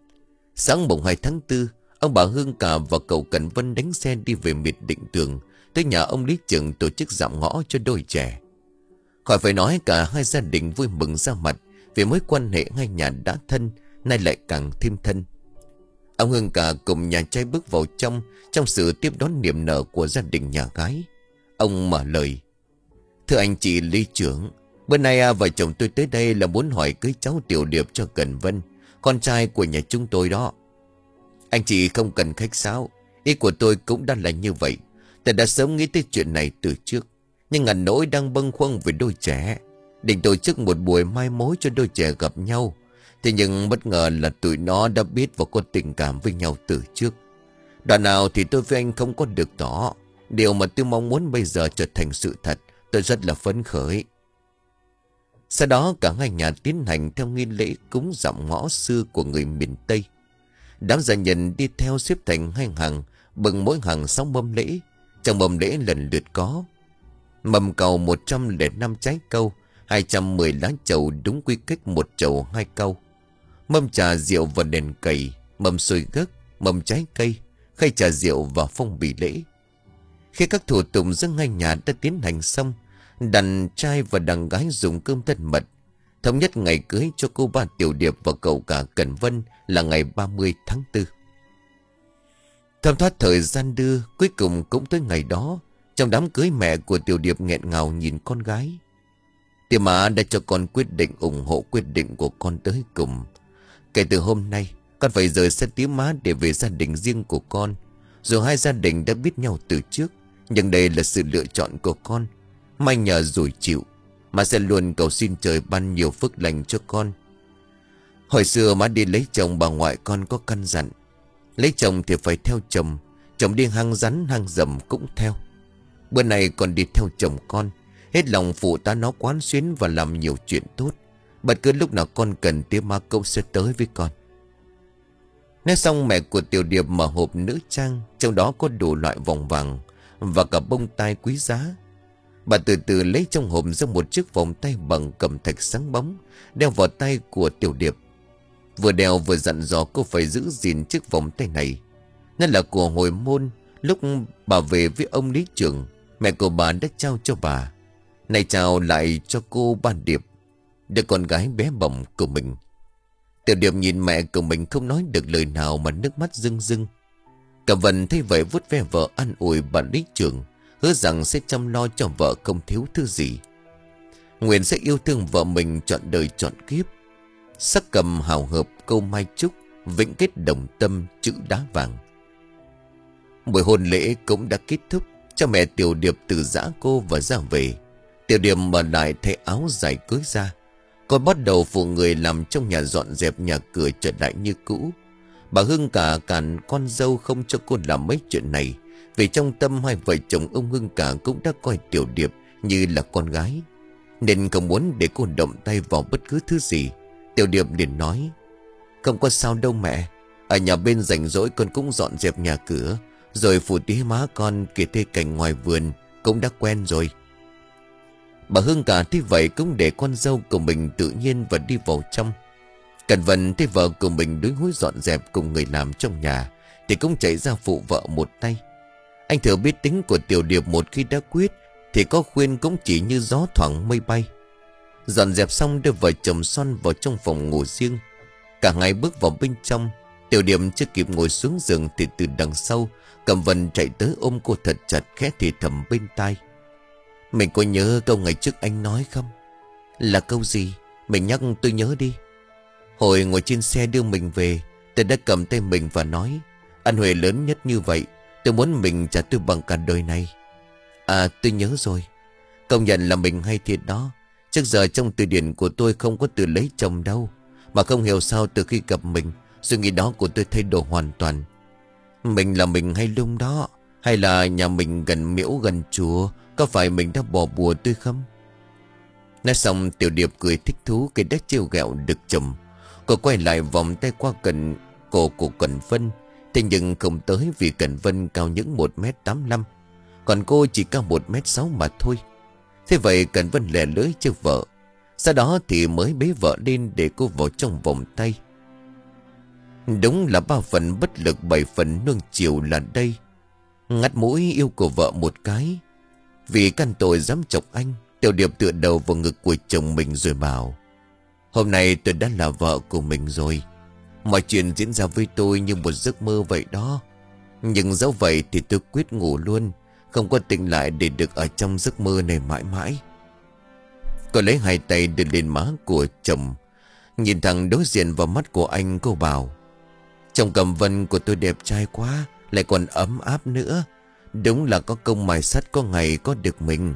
Sáng mùng hai tháng tư, ông bà Hương Cả và cậu Cẩn Vân đánh xe đi về Miệt Định Tường, tới nhà ông lý trưởng tổ chức dạm ngõ cho đôi trẻ. Khỏi phải nói, cả hai gia đình vui mừng ra mặt vì mối quan hệ hai nhà đã thân, nay lại càng thêm thân. Ông Hương Cả cùng nhà trai bước vào trong, trong sự tiếp đón niềm nở của gia đình nhà gái. Ông mở lời: Thưa anh chị lý trưởng, bữa nay à, vợ chồng tôi tới đây là muốn hỏi cưới cháu Tiểu Điệp cho Cẩn Vân, con trai của nhà chúng tôi đó. Anh chị không cần khách sáo, ý của tôi cũng đã là như vậy. Tôi đã sớm nghĩ tới chuyện này từ trước, nhưng ngàn nỗi đang bâng khuâng về đôi trẻ, định tổ chức một buổi mai mối cho đôi trẻ gặp nhau. Thế nhưng bất ngờ là tụi nó đã biết và có tình cảm với nhau từ trước. Đoạn nào thì tôi với anh không có được tỏ. Điều mà tôi mong muốn bây giờ trở thành sự thật. Tôi rất là phấn khởi. Sau đó cả hai nhà tiến hành theo nghi lễ cúng dạm ngõ xưa của người miền Tây. Đám gia nhân đi theo xếp thành hai hàng, bưng mỗi hàng sáu mâm lễ. Trong mâm lễ lần lượt có mâm cầu một trăm lẻ năm trái cau, hai trăm mười lá trầu đúng quy cách một trầu hai cau, mâm trà rượu và đèn cầy, mâm xôi gấc, mâm trái cây, khay trà rượu và phong bì lễ. Khi các thủ tục giữa hai nhà đã tiến hành xong, đàn trai và đàn gái dùng cơm thân mật, Thống nhất ngày cưới cho cô ba Tiểu Điệp và cậu cả Cẩn Vân là ngày ba mươi tháng tư. Thấm thoát thời gian đưa, cuối cùng cũng tới ngày đó. Trong đám cưới, mẹ của Tiểu Điệp nghẹn ngào nhìn con gái. Tiểu Mã đã cho con quyết định ủng hộ quyết định của con tới cùng. Kể từ hôm nay, con phải rời xa Tía Má để về gia đình riêng của con. Dù hai gia đình đã biết nhau từ trước, nhưng đây là sự lựa chọn của con. May nhờ rồi chịu, mà sẽ luôn cầu xin trời ban nhiều phước lành cho con. Hồi xưa má đi lấy chồng, bà ngoại con có căn dặn, lấy chồng thì phải theo chồng, chồng đi hang rắn hang rầm cũng theo. Bữa này con đi theo chồng con, hết lòng phụ tá nó quán xuyến và làm nhiều chuyện tốt. Bất cứ lúc nào con cần, Tía Má cũng sẽ tới với con. Nói xong, mẹ của Tiểu Điệp mở hộp nữ trang, trong đó có đủ loại vòng vàng và cả bông tai quý giá. Bà từ từ lấy trong hộp ra một chiếc vòng tay bằng cẩm thạch sáng bóng, đeo vào tay của Tiểu Điệp. Vừa đeo vừa dặn dò cô phải giữ gìn chiếc vòng tay này. Nó là của hồi môn, lúc bà về với ông lý trưởng, mẹ của bà đã trao cho bà. Này trao lại cho cô Ba Điệp, đứa con gái bé bỏng của mình. Tiểu Điệp nhìn mẹ của mình không nói được lời nào mà nước mắt rưng rưng. Cẩm Vân thấy vậy vuốt ve vợ an ủi bà lý trưởng, hứa rằng sẽ chăm lo cho vợ không thiếu thứ gì. Nguyện sẽ yêu thương vợ mình trọn đời trọn kiếp. Sắc cầm hào hợp câu mai chúc, vĩnh kết đồng tâm chữ đá vàng. Buổi hôn lễ cũng đã kết thúc. Cha mẹ Tiểu Điệp từ giã cô và ra về. Tiểu Điệp mở lại thay áo dài cưới ra. Cô bắt đầu phụ người làm trong nhà, dọn dẹp nhà cửa trở lại như cũ. Bà Hưng cả cản con dâu không cho cô làm mấy chuyện này, vì trong tâm hai vợ chồng ông Hưng cả cũng đã coi Tiểu Điệp như là con gái, nên không muốn để cô động tay vào bất cứ thứ gì. Tiểu Điệp liền nói: "Không có sao đâu mẹ. Ở nhà bên rảnh rỗi con cũng dọn dẹp nhà cửa, rồi phụ Tía Má con kể thê cảnh ngoài vườn cũng đã quen rồi." Bà Hương cả thấy vậy cũng để con dâu của mình tự nhiên và đi vào trong. Cẩn Vân thấy vợ của mình đuối hối dọn dẹp cùng người làm trong nhà thì cũng chạy ra phụ vợ một tay. Anh thừa biết tính của Tiểu Điệp, một khi đã quyết thì có khuyên cũng chỉ như gió thoảng mây bay. Dọn dẹp xong, đưa vợ chồng Son vào trong phòng ngủ riêng. Cả ngày bước vào bên trong, Tiểu Điệp chưa kịp ngồi xuống giường thì từ đằng sau Cẩm Vân chạy tới ôm cô thật chặt, khẽ thì thầm bên tai: "Mình có nhớ câu ngày trước anh nói không?" "Là câu gì? Mình nhắc tôi nhớ đi." "Hồi ngồi trên xe đưa mình về, tôi đã cầm tay mình và nói: ân huệ lớn nhất như vậy, tôi muốn mình trả tôi bằng cả đời này." "À, tôi nhớ rồi. Công nhận là mình hay thiệt đó. Trước giờ trong từ điển của tôi không có từ lấy chồng đâu. Mà không hiểu sao từ khi gặp mình, suy nghĩ đó của tôi thay đổi hoàn toàn. Mình là mình hay lung đó, hay là nhà mình gần miễu gần chùa, có phải mình đã bỏ bùa tôi không?" Nói xong, Tiểu Điệp cười thích thú cái đất trêu ghẹo được chồng. Cô quay lại vòng tay qua cẩn cổ của Cẩn Vân. Thế nhưng không tới, vì Cẩn Vân cao những một mét tám mươi lăm, còn cô chỉ cao một mét sáu mà thôi. Thế vậy Cẩn Vân lẻ lưỡi trước vợ. Sau đó thì mới bế vợ lên để cô vào trong vòng tay. Đúng là ba phần bất lực bảy phần nuông chiều là đây. Ngắt mũi yêu của vợ một cái. Vì căn tội dám chọc anh, Tiểu Điệp tựa đầu vào ngực của chồng mình rồi bảo: "Hôm nay tôi đã là vợ của mình rồi. Mọi chuyện diễn ra với tôi như một giấc mơ vậy đó. Nhưng dẫu vậy thì tôi quyết ngủ luôn, không có tỉnh lại để được ở trong giấc mơ này mãi mãi." Cô lấy hai tay đưa lên má của chồng, nhìn thẳng đối diện vào mắt của anh, cô bảo: "Chồng Cẩm Vân của tôi đẹp trai quá, lại còn ấm áp nữa. Đúng là có công mài sắt có ngày có được mình."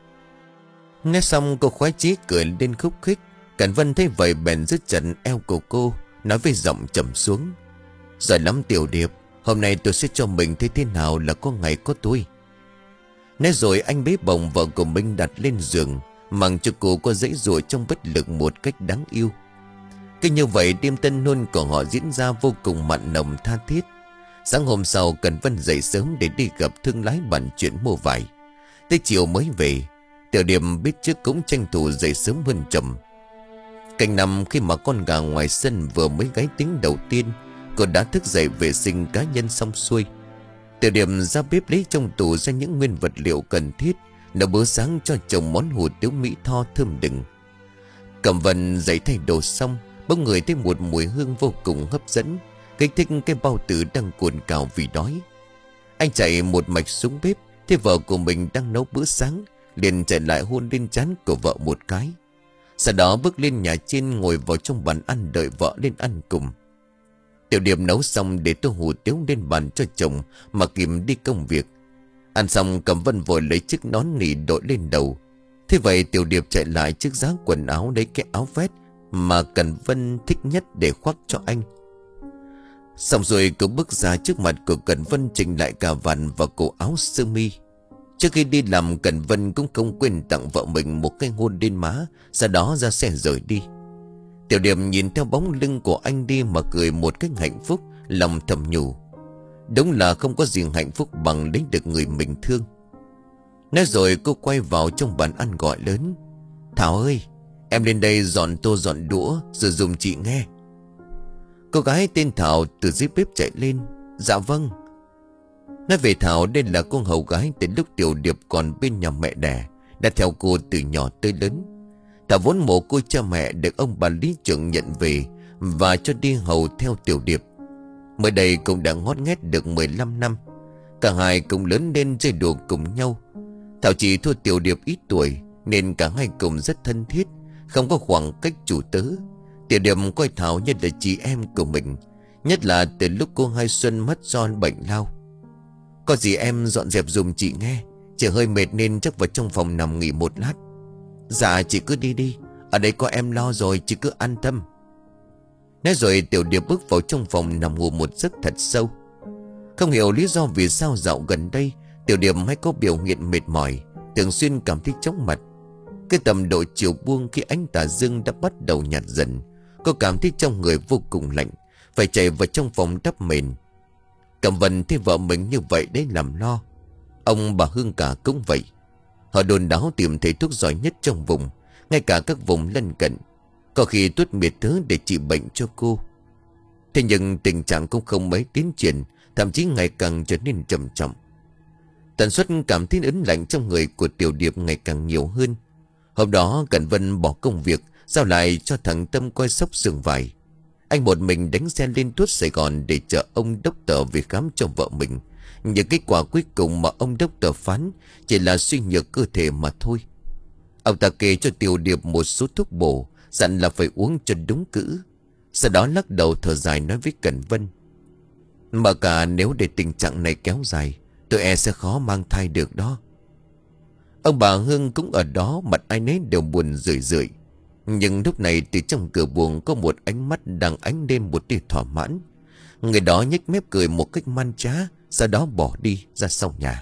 Nghe xong cô khoái chí cười lên khúc khích. Cẩn Vân thấy vậy bèn giữ chặt eo của cô, nói với giọng trầm xuống: "Giỏi lắm Tiểu Điệp, hôm nay tôi sẽ cho mình thấy thế nào là có ngày có tôi." Nói rồi anh bế bồng vợ của mình đặt lên giường, mặc cho cô có dãy dụa trong bất lực một cách đáng yêu. Cứ như vậy đêm tân hôn của họ diễn ra vô cùng mặn nồng tha thiết. Sáng hôm sau, Cẩn Vân dậy sớm để đi gặp thương lái bàn chuyện mua vải. Tới chiều mới về. Tiểu Điệp biết trước cũng tranh thủ dậy sớm hơn chồng. Canh năm, khi mà con gà ngoài sân vừa mới gáy tiếng đầu tiên, cô đã thức dậy vệ sinh cá nhân xong xuôi. Tiểu Điệp ra bếp lấy trong tủ ra những nguyên vật liệu cần thiết, nấu bữa sáng cho chồng món hủ tiếu Mỹ Tho thơm đừng. Cẩm Vân giấy thay đồ xong, bỗng người thấy một mùi hương vô cùng hấp dẫn, kích thích cái bao tử đang cuồn cào vì đói. Anh chạy một mạch xuống bếp, thấy vợ của mình đang nấu bữa sáng, liền chạy lại hôn lên trán của vợ một cái. Sau đó bước lên nhà trên, ngồi vào trong bàn ăn đợi vợ lên ăn cùng. Tiểu Điệp nấu xong để tô hủ tiếu lên bàn cho chồng mà kìm đi công việc. Ăn xong, Cẩm Vân vội lấy chiếc nón nỉ đội lên đầu. Thế vậy Tiểu Điệp chạy lại trước giá quần áo, lấy cái áo vest mà Cẩm Vân thích nhất để khoác cho anh. Xong rồi cô bước ra trước mặt của Cẩm Vân, chỉnh lại cà vạt và cổ áo sơ mi. Trước khi đi làm, Cẩm Vân cũng không quên tặng vợ mình một cái hôn lên má, sau đó ra xe rời đi. Tiểu Điệp nhìn theo bóng lưng của anh đi mà cười một cách hạnh phúc, lòng thầm nhủ: đúng là không có gì hạnh phúc bằng lấy được người mình thương. Nói rồi cô quay vào trong bàn ăn gọi lớn: Thảo ơi, em lên đây dọn tô dọn đũa rồi dùng chị nghe. Cô gái tên Thảo từ dưới bếp chạy lên: dạ vâng. Nói về Thảo, đây là cô hầu gái từ lúc Tiểu Điệp còn bên nhà mẹ đẻ, đã theo cô từ nhỏ tới lớn. Thảo vốn mồ côi cha mẹ, được ông bà lý trưởng nhận về và cho đi hầu theo Tiểu Điệp. Mới đây cũng đã ngót nghét được mười lăm năm. Cả hai cùng lớn lên chơi đùa cùng nhau. Thảo chỉ thua Tiểu Điệp ít tuổi, nên cả hai cùng rất thân thiết, không có khoảng cách chủ tớ. Tiểu Điệp coi Thảo như là chị em của mình, nhất là từ lúc cô Hai Xuân mất do bệnh lao. Có gì em dọn dẹp dùm chị nghe, chị hơi mệt nên chắc vào trong phòng nằm nghỉ một lát. Dạ chị cứ đi đi, ở đây có em lo rồi, chị cứ an tâm. Nói rồi Tiểu Điệp bước vào trong phòng nằm ngủ một giấc thật sâu. Không hiểu lý do vì sao dạo gần đây Tiểu Điệp hay có biểu hiện mệt mỏi, thường xuyên cảm thấy chóng mặt. Cái tầm độ chiều buông khi ánh tà dương đã bắt đầu nhạt dần, cô cảm thấy trong người vô cùng lạnh, phải chạy vào trong phòng đắp mền. Cẩm Vân thấy vợ mình như vậy đấy làm lo. Ông bà Hương cả cũng vậy. Họ đồn đáo tìm thấy thuốc giỏi nhất trong vùng, ngay cả các vùng lân cận, có khi tuốt miệt thứ để trị bệnh cho cô. Thế nhưng tình trạng cũng không mấy tiến triển, thậm chí ngày càng trở nên trầm trọng. Tần suất cảm thấy ớn lạnh trong người của Tiểu Điệp ngày càng nhiều hơn. Hôm đó Cẩm Vân bỏ công việc, giao lại cho thằng Tâm coi sóc xương vải. Anh một mình đánh xe lên tuốt Sài Gòn để chờ ông đốc tờ về khám cho vợ mình. Nhưng kết quả cuối cùng mà ông đốc tờ phán chỉ là suy nhược cơ thể mà thôi. Ông ta kê cho Tiểu Điệp một số thuốc bổ, dặn là phải uống cho đúng cữ. Sau đó lắc đầu thở dài nói với Cẩm Vân: mà cả nếu để tình trạng này kéo dài, tôi e sẽ khó mang thai được đó. Ông bà Hương cũng ở đó, mặt ai nấy đều buồn rười rượi. Nhưng lúc này từ trong cửa buồng có một ánh mắt đang ánh lên một tia thỏa mãn. Người đó nhếch mép cười một cách man trá, sau đó bỏ đi ra sau nhà.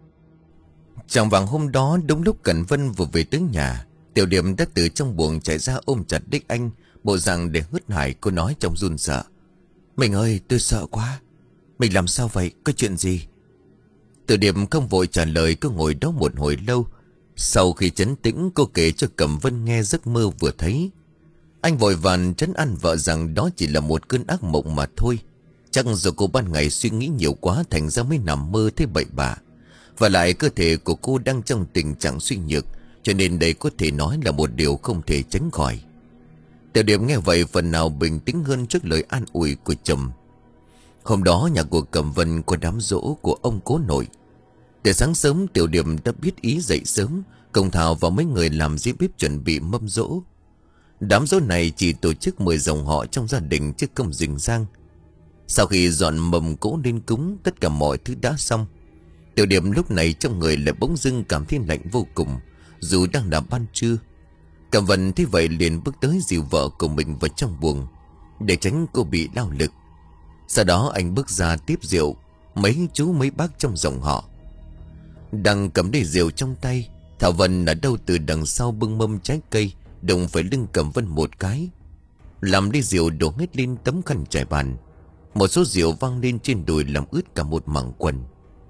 Chàng vàng hôm đó đúng lúc Cẩm Vân vừa về tới nhà, Tiểu Điệp đã từ trong buồng chạy ra ôm chặt đích anh, bộ dạng để hớt hải. Cô nói trong run sợ: mình ơi, tôi sợ quá. Mình làm sao vậy, có chuyện gì? Tiểu Điệp không vội trả lời, cứ ngồi đó một hồi lâu. Sau khi trấn tĩnh, cô kể cho Cẩm Vân nghe giấc mơ vừa thấy. Anh vội vàng trấn an vợ rằng đó chỉ là một cơn ác mộng mà thôi. Chắc do cô ban ngày suy nghĩ nhiều quá, thành ra mới nằm mơ thấy bậy bạ. Và lại cơ thể của cô đang trong tình trạng suy nhược, cho nên đây có thể nói là một điều không thể tránh khỏi. Tiểu Điệp nghe vậy phần nào bình tĩnh hơn trước lời an ủi của chồng. Hôm đó nhà của Cẩm Vân có đám giỗ của ông cố nội. Từ sáng sớm Tiểu Điệp đã biết ý dậy sớm, cùng Thảo và mấy người làm dưới bếp chuẩn bị mâm giỗ. Đám giỗ này chỉ tổ chức mười dòng họ trong gia đình chứ không rình rang. Sau khi dọn mâm cỗ lên cúng, tất cả mọi thứ đã xong. Tiểu Điệp lúc này trong người lại bỗng dưng cảm thấy lạnh vô cùng, dù đang là ban trưa. Cẩm Vân thấy vậy liền bước tới dìu vợ của mình vào trong buồng, để tránh cô bị đau lực. Sau đó anh bước ra tiếp rượu mấy chú mấy bác trong dòng họ. Đang cầm đầy rượu trong tay, Thảo Vân ở đâu từ đằng sau bưng mâm trái cây, đụng phải lưng Cẩm Vân một cái, làm ly rượu đổ hết lên tấm khăn trải bàn. Một số rượu văng lên trên đùi làm ướt cả một mảng quần.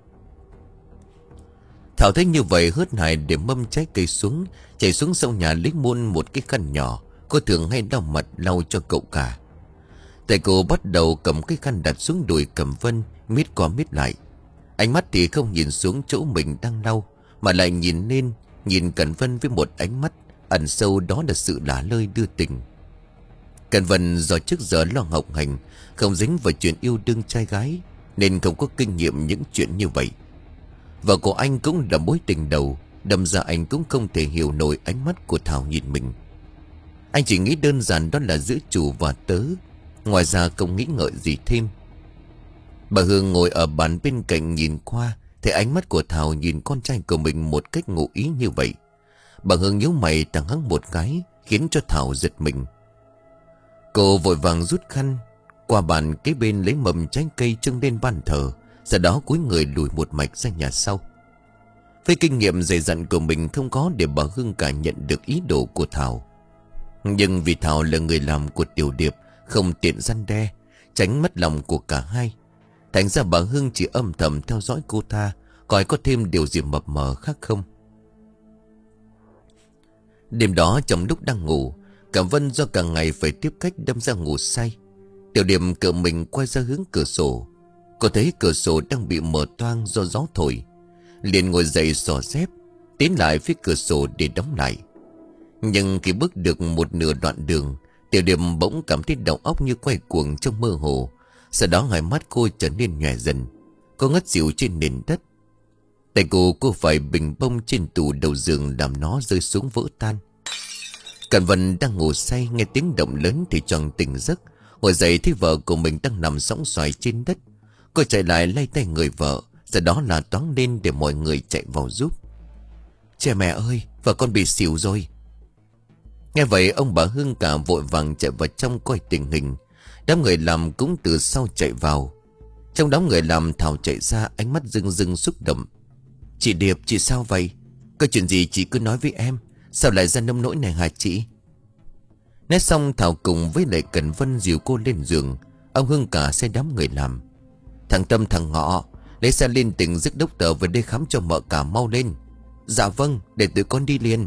Thảo thấy như vậy hớt hải để mâm trái cây xuống, chạy xuống sau nhà lấy muôn một cái khăn nhỏ. Cô thường hay lau mặt lau cho cậu cả. Tay cô bắt đầu cầm cái khăn đặt xuống đùi Cẩm Vân, miết qua miết lại. Ánh mắt thì không nhìn xuống chỗ mình đang lau, mà lại nhìn lên, nhìn Cẩm Vân với một ánh mắt ẩn sâu đó là sự lả lơi đưa tình. Cận Vân do trước giờ lo học hành, không dính vào chuyện yêu đương trai gái, nên không có kinh nghiệm những chuyện như vậy. Vợ của anh cũng là mối tình đầu, đâm ra anh cũng không thể hiểu nổi ánh mắt của Thảo nhìn mình. Anh chỉ nghĩ đơn giản đó là giữa chủ và tớ, ngoài ra không nghĩ ngợi gì thêm. Bà Hương ngồi ở bàn bên cạnh nhìn qua, thấy ánh mắt của Thảo nhìn con trai của mình một cách ngụ ý như vậy. Bà Hương nhíu mày thẳng hắng một cái, khiến cho Thảo giật mình. Cô vội vàng rút khăn qua bàn kế bên, lấy mầm trái cây trưng lên bàn thờ, sau đó cúi người lùi một mạch ra nhà sau. Với kinh nghiệm dày dặn của mình không có để bà Hương cả nhận được ý đồ của Thảo. Nhưng vì Thảo là người làm của Tiểu Điệp, không tiện răn đe, tránh mất lòng của cả hai, thành ra bà Hương chỉ âm thầm theo dõi cô ta, coi có thêm điều gì mập mờ khác không. Đêm đó trong lúc đang ngủ, Cẩm Vân do cả ngày phải tiếp khách đâm ra ngủ say. Tiểu Điệp cựa mình quay ra hướng cửa sổ. Cô thấy cửa sổ đang bị mở toang do gió thổi, liền ngồi dậy xỏ dép, tiến lại phía cửa sổ để đóng lại. Nhưng khi bước được một nửa đoạn đường, Tiểu Điệp bỗng cảm thấy đầu óc như quay cuồng trong mơ hồ. Sau đó hai mắt cô trở nên nhòe dần. Cô ngất xỉu trên nền đất. Tay cô cô phải bình bông trên tủ đầu giường làm nó rơi xuống vỡ tan. Cận Vân đang ngủ say, nghe tiếng động lớn thì choàng tỉnh giấc. Ngồi dậy thấy vợ của mình đang nằm sõng soài trên đất. Cô chạy lại lay tay người vợ, sau đó là toáng lên để mọi người chạy vào giúp. Trẻ mẹ ơi, vợ con bị xỉu rồi. Nghe vậy ông bà Hương cả vội vàng chạy vào trong coi tình hình. Đám người làm cũng từ sau chạy vào. Trong đám người làm Thảo chạy ra, ánh mắt rưng rưng xúc động. Chị Điệp, chị sao vậy? Có chuyện gì chị cứ nói với em. Sao lại ra nông nỗi này hả chị? Nói xong Thảo cùng với lại Cẩn Vân dìu cô lên giường. Ông Hương cả xe đám người làm. Thằng Tâm thằng Ngọ, lấy xe lên tỉnh rước đốc tờ về đây khám cho mợ cả mau lên. Dạ vâng, để tụi con đi liền.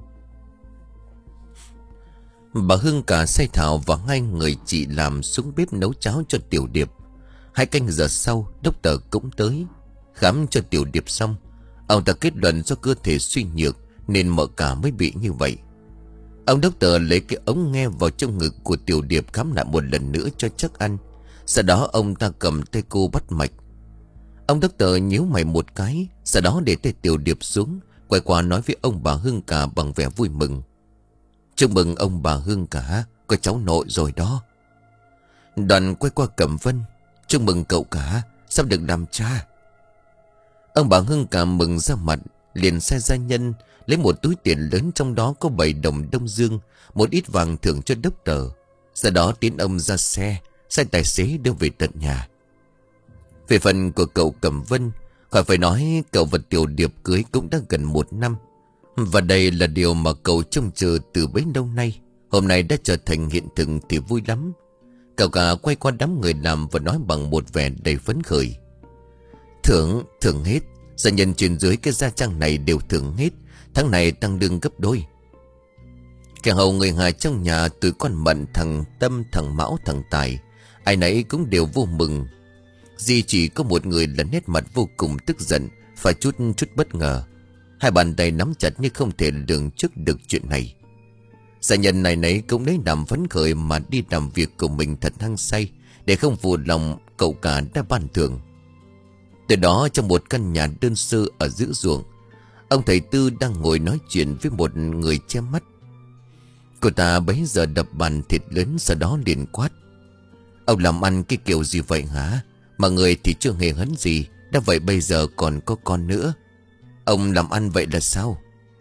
Bà Hương cả say Thảo và hai người chị làm xuống bếp nấu cháo cho Tiểu Điệp. Hai canh giờ sau, đốc tờ cũng tới khám cho Tiểu Điệp xong. Ông ta kết luận do cơ thể suy nhược nên mợ cả mới bị như vậy. Ông đốc tờ lấy cái ống nghe vào trong ngực của Tiểu Điệp khám lại một lần nữa cho chắc ăn. Sau đó ông ta cầm tay cô bắt mạch. Ông đốc tờ nhíu mày một cái, sau đó để tay Tiểu Điệp xuống, quay qua nói với ông bà Hương cả bằng vẻ vui mừng. Chúc mừng ông bà Hương cả, có cháu nội rồi đó. Đoàn quay qua Cẩm Vân. Chúc mừng cậu cả, sắp được làm cha. Ông bà Hương cả mừng ra mặt, liền sai gia nhân lấy một túi tiền lớn, trong đó có bảy đồng Đông Dương, một ít vàng thưởng cho đốc tờ. Sau đó tiến ông ra xe, sai tài xế đưa về tận nhà. Về phần của cậu Cẩm Vân, khỏi phải nói, cậu và Tiểu Điệp cưới cũng đã gần một năm. Và đây là điều mà cậu trông chờ từ bấy lâu nay. Hôm nay đã trở thành hiện thực thì vui lắm. Cậu cả quay qua đám người làm và nói bằng một vẻ đầy phấn khởi. Thưởng, thưởng hết. Gia nhân trên dưới cái gia trang này đều thưởng hết. Tháng này tăng lương gấp đôi. Kẻ hầu người Hà trong nhà, tụi con Mận, thằng Tâm, thằng Mão, thằng Tài, ai nấy cũng đều vô mừng. Duy chỉ có một người là nét mặt vô cùng tức giận, phải chút chút bất ngờ. Hai bàn tay nắm chặt như không thể lường trước được chuyện này. Gia nhân này nấy cũng lấy làm phấn khởi mà đi làm việc của mình thật hăng say, để không phụ lòng cậu cả đã ban thưởng. Từ đó trong một căn nhà đơn sơ ở giữa ruộng, ông thầy Tư đang ngồi nói chuyện với một người che mắt. Cô ta bấy giờ đập bàn thịt lớn, sau đó liền quát. Ông làm ăn cái kiểu gì vậy hả? Mà người thì chưa hề hấn gì, đã vậy bây giờ còn có con nữa. Ông làm ăn vậy là sao?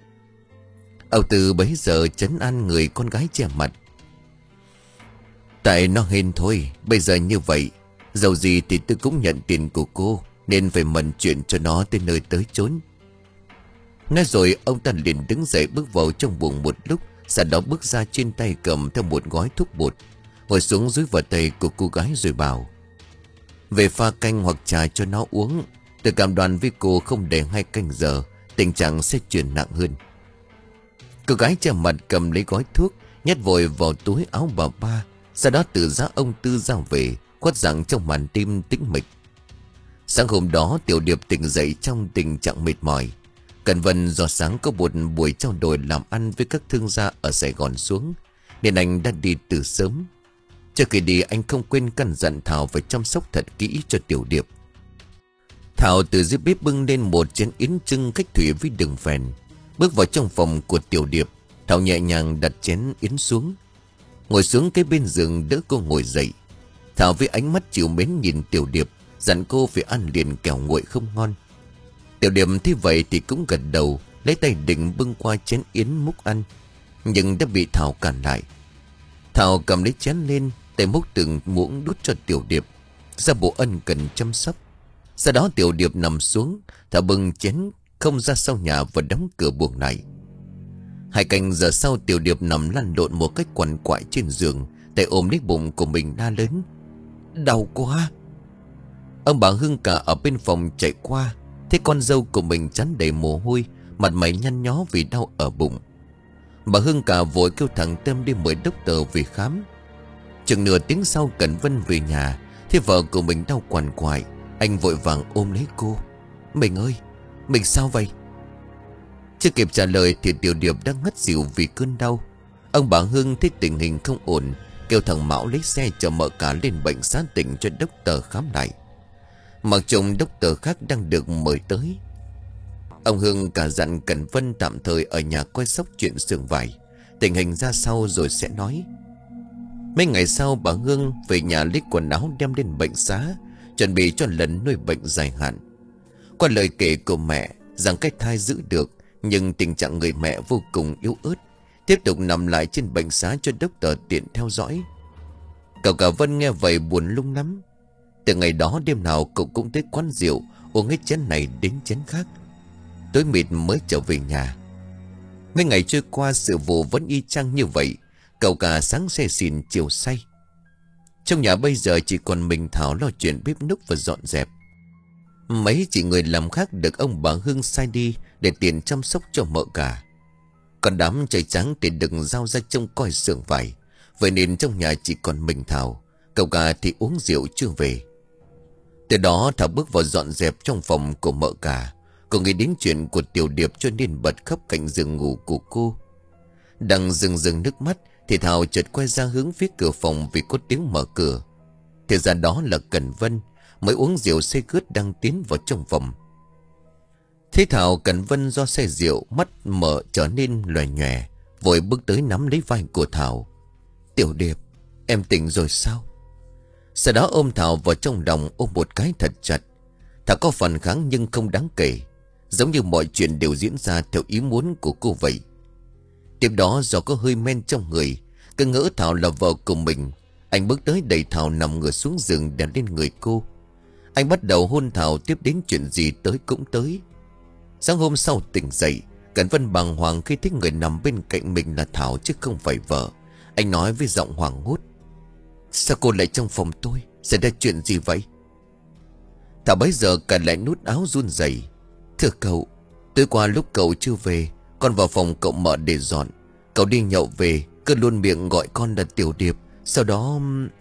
Ông Tư bấy giờ trấn an người con gái che mặt. Tại nó hên thôi, bây giờ như vậy, dầu gì thì tôi cũng nhận tiền của cô, nên phải mần chuyện cho nó tới nơi tới chốn. Nói rồi ông ta liền đứng dậy bước vào trong buồng một lúc, sau đó bước ra, trên tay cầm theo một gói thuốc bột, ngồi xuống dưới vào tay của cô gái rồi bảo. Về pha canh hoặc trà cho nó uống. Tôi cam đoan với cô không để hai canh giờ, tình trạng sẽ chuyển nặng hơn. Cô gái che mặt cầm lấy gói thuốc, nhét vội vào túi áo bà ba, sau đó từ giá ông Tư ra về, khuất dạng trong màn đêm tĩnh mịch. Sáng hôm đó Tiểu Điệp tỉnh dậy trong tình trạng mệt mỏi. Cẩn Vân do sáng có một buổi trao đổi làm ăn với các thương gia ở Sài Gòn xuống, nên anh đã đi từ sớm. Trước khi đi anh không quên căn dặn Thảo phải chăm sóc thật kỹ cho Tiểu Điệp. Thảo từ dưới bếp bưng lên một chén yến trưng cách thủy với đường phèn. Bước vào trong phòng của Tiểu Điệp, Thảo nhẹ nhàng đặt chén yến xuống, ngồi xuống cái bên giường đỡ cô ngồi dậy. Thảo với ánh mắt chịu mến nhìn Tiểu Điệp, dặn cô phải ăn liền kẻo nguội không ngon. Tiểu Điệp thấy vậy thì cũng gật đầu, lấy tay định bưng qua chén yến múc ăn, nhưng đã bị Thảo cản lại. Thảo cầm lấy chén lên, tay múc từng muỗng đút cho Tiểu Điệp, ra bộ ân cần chăm sóc. Sau đó Tiểu Điệp nằm xuống, Thảo bưng chén không ra sau nhà và đóng cửa buồng lại. Hai canh giờ sau, Tiểu Điệp nằm lăn lộn một cách quằn quại trên giường, tay ôm lấy bụng của mình la lớn: "Đau quá!" Ông bà Hưng cả ở bên phòng chạy qua, thấy con dâu của mình trán đầy mồ hôi, mặt mày nhăn nhó vì đau ở bụng. Bà Hưng cả vội kêu thằng Tâm đi mời doctor về khám. Chừng nửa tiếng sau, Cẩn Vân về nhà, thấy vợ của mình đau quằn quại. Anh vội vàng ôm lấy cô: "Mình ơi, mình sao vậy?" Chưa kịp trả lời thì Tiểu Điệp đang ngất xỉu vì cơn đau. Ông bà Hưng thấy tình hình không ổn, kêu thằng Mão lấy xe chở mợ cả lên bệnh xá tỉnh cho doctor khám lại. Mặc chồng doctor khác đang được mời tới. Ông Hưng cả dặn Cẩn Vân tạm thời ở nhà coi sóc chuyện xưởng vải, tình hình ra sau rồi sẽ nói. Mấy ngày sau, bà Hương về nhà lấy quần áo đem lên bệnh xá, chuẩn bị cho lần nuôi bệnh dài hạn. Qua lời kể của mẹ rằng cái thai giữ được, nhưng tình trạng người mẹ vô cùng yếu ớt, tiếp tục nằm lại trên bệnh xá cho doctor tiện theo dõi. Cậu cả Vân nghe vậy buồn lung lắm. Từ ngày đó đêm nào cậu cũng tới quán rượu, uống hết chén này đến chén khác, tối mịt mới trở về nhà. Mấy ngày trôi qua, sự vụ vẫn y chang như vậy. Cậu cả sáng say xỉn chiều say. Trong nhà bây giờ chỉ còn mình Thảo lo chuyện bếp núc và dọn dẹp. Mấy chị người làm khác được ông bà Hưng sai đi để tiền chăm sóc cho mợ cả. Còn đám trời trắng thì đừng giao ra trông coi xưởng vải. Vậy nên trong nhà chỉ còn mình Thảo. Cậu cả thì uống rượu chưa về. Từ đó Thảo bước vào dọn dẹp trong phòng của mợ cả. Cô nghĩ đến chuyện của Tiểu Điệp cho nên bật khóc cạnh giường ngủ của cô. Đang rưng rưng nước mắt thì Thảo chợt quay ra hướng phía cửa phòng vì có tiếng mở cửa. Thì ra đó là Cẩn Vân, mới uống rượu say khướt đang tiến vào trong phòng. Thấy Thảo, Cẩn Vân do say rượu, mắt mở trở nên loè nhòe, vội bước tới nắm lấy vai của Thảo. "Tiểu Điệp, em tỉnh rồi sao?" Sau đó ôm Thảo vào trong lòng, ôm một cái thật chặt. Thảo có phản kháng nhưng không đáng kể, giống như mọi chuyện đều diễn ra theo ý muốn của cô vậy. Tiếp đó do có hơi men trong người, cứ ngỡ Thảo là vợ của mình, anh bước tới đẩy Thảo nằm ngửa xuống giường đè lên người cô. Anh bắt đầu hôn Thảo, tiếp đến chuyện gì tới cũng tới. Sáng hôm sau tỉnh dậy, Cẩn Vân bàng hoàng khi thấy người nằm bên cạnh mình là Thảo chứ không phải vợ. Anh nói với giọng hoảng hốt: "Sao cô lại trong phòng tôi? Xảy ra chuyện gì vậy?" Thảo bấy giờ cả lại nút áo run rẩy: "Thưa cậu, tối qua lúc cậu chưa về, con vào phòng cậu mợ để dọn. Cậu đi nhậu về, cứ luôn miệng gọi con là Tiểu Điệp. Sau đó..."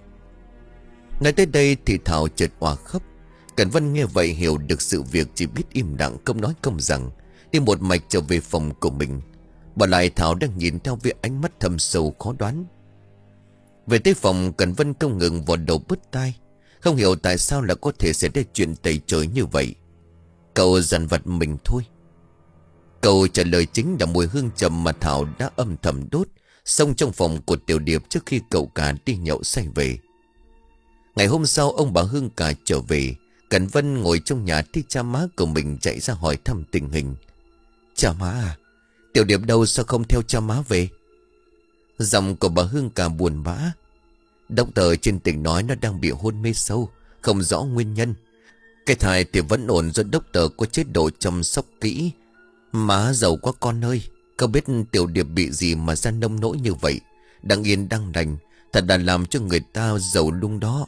Nói tới đây thì Thảo chợt òa khóc. Cẩn Vân nghe vậy hiểu được sự việc, chỉ biết im lặng không nói không rằng, đi một mạch trở về phòng của mình. Bỏ lại Thảo đang nhìn theo với ánh mắt thâm sâu khó đoán. Về tới phòng, Cẩn Vân không ngừng vào đầu bứt tai, không hiểu tại sao lại có thể xảy ra chuyện tày trời như vậy. Cậu dằn vặt mình thôi. Câu trả lời chính là mùi hương trầm mà Thảo đã âm thầm đốt xông trong phòng của Tiểu Điệp trước khi cậu cả đi nhậu say về. Ngày hôm sau, ông bà Hương cả trở về. Cẩn Vân ngồi trong nhà thấy cha má của mình chạy ra hỏi thăm tình hình. "Cha má à, Tiểu Điệp đâu, sao không theo cha má về?" Giọng của bà Hương cả buồn bã. "Doctor trên tỉnh nói nó đang bị hôn mê sâu, không rõ nguyên nhân. Cái thai thì vẫn ổn do doctor có chế độ chăm sóc kỹ. Má giàu quá con ơi, không biết Tiểu Điệp bị gì mà ra nông nỗi như vậy. Đang yên đang lành, thật là làm cho người ta giàu lung đó."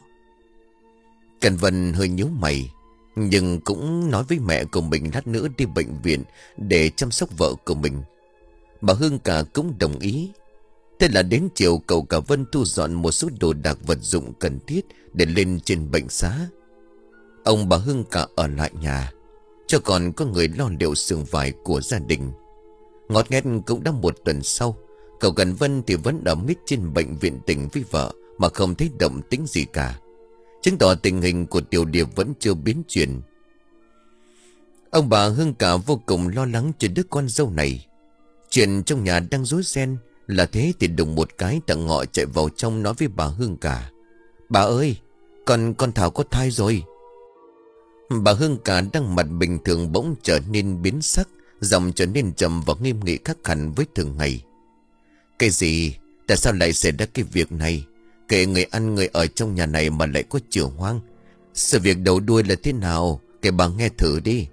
Cẩn Vân hơi nhíu mày, nhưng cũng nói với mẹ của mình lát nữa đi bệnh viện để chăm sóc vợ của mình. Bà Hương cả cũng đồng ý. Thế là đến chiều, cậu cả Vân thu dọn một số đồ đạc vật dụng cần thiết để lên trên bệnh xá. Ông bà Hương cả ở lại nhà. cho còn có người lo liệu xưởng vải của gia đình. Ngót nghét cũng đã một tuần sau, cậu Cần Vân thì vẫn ở mít trên bệnh viện tỉnh với vợ mà không thấy động tĩnh gì cả, chứng tỏ tình hình của Tiểu Điệp vẫn chưa biến chuyển. Ông bà Hương Cả vô cùng lo lắng cho đứa con dâu này. Chuyện trong nhà đang rối ren là thế thì đùng một cái thằng Ngọ chạy vào trong nói với bà Hương Cả: "Bà ơi, con con Thảo có thai rồi." Bà Hương Cả đang mặt bình thường bỗng trở nên biến sắc, giọng trở nên trầm và nghiêm nghị khác hẳn với thường ngày. "Cái gì? Tại sao lại xảy ra cái việc này? Kệ người ăn người ở trong nhà này mà lại có chữa hoang. Sự việc đầu đuôi là thế nào? Kể bà nghe thử đi."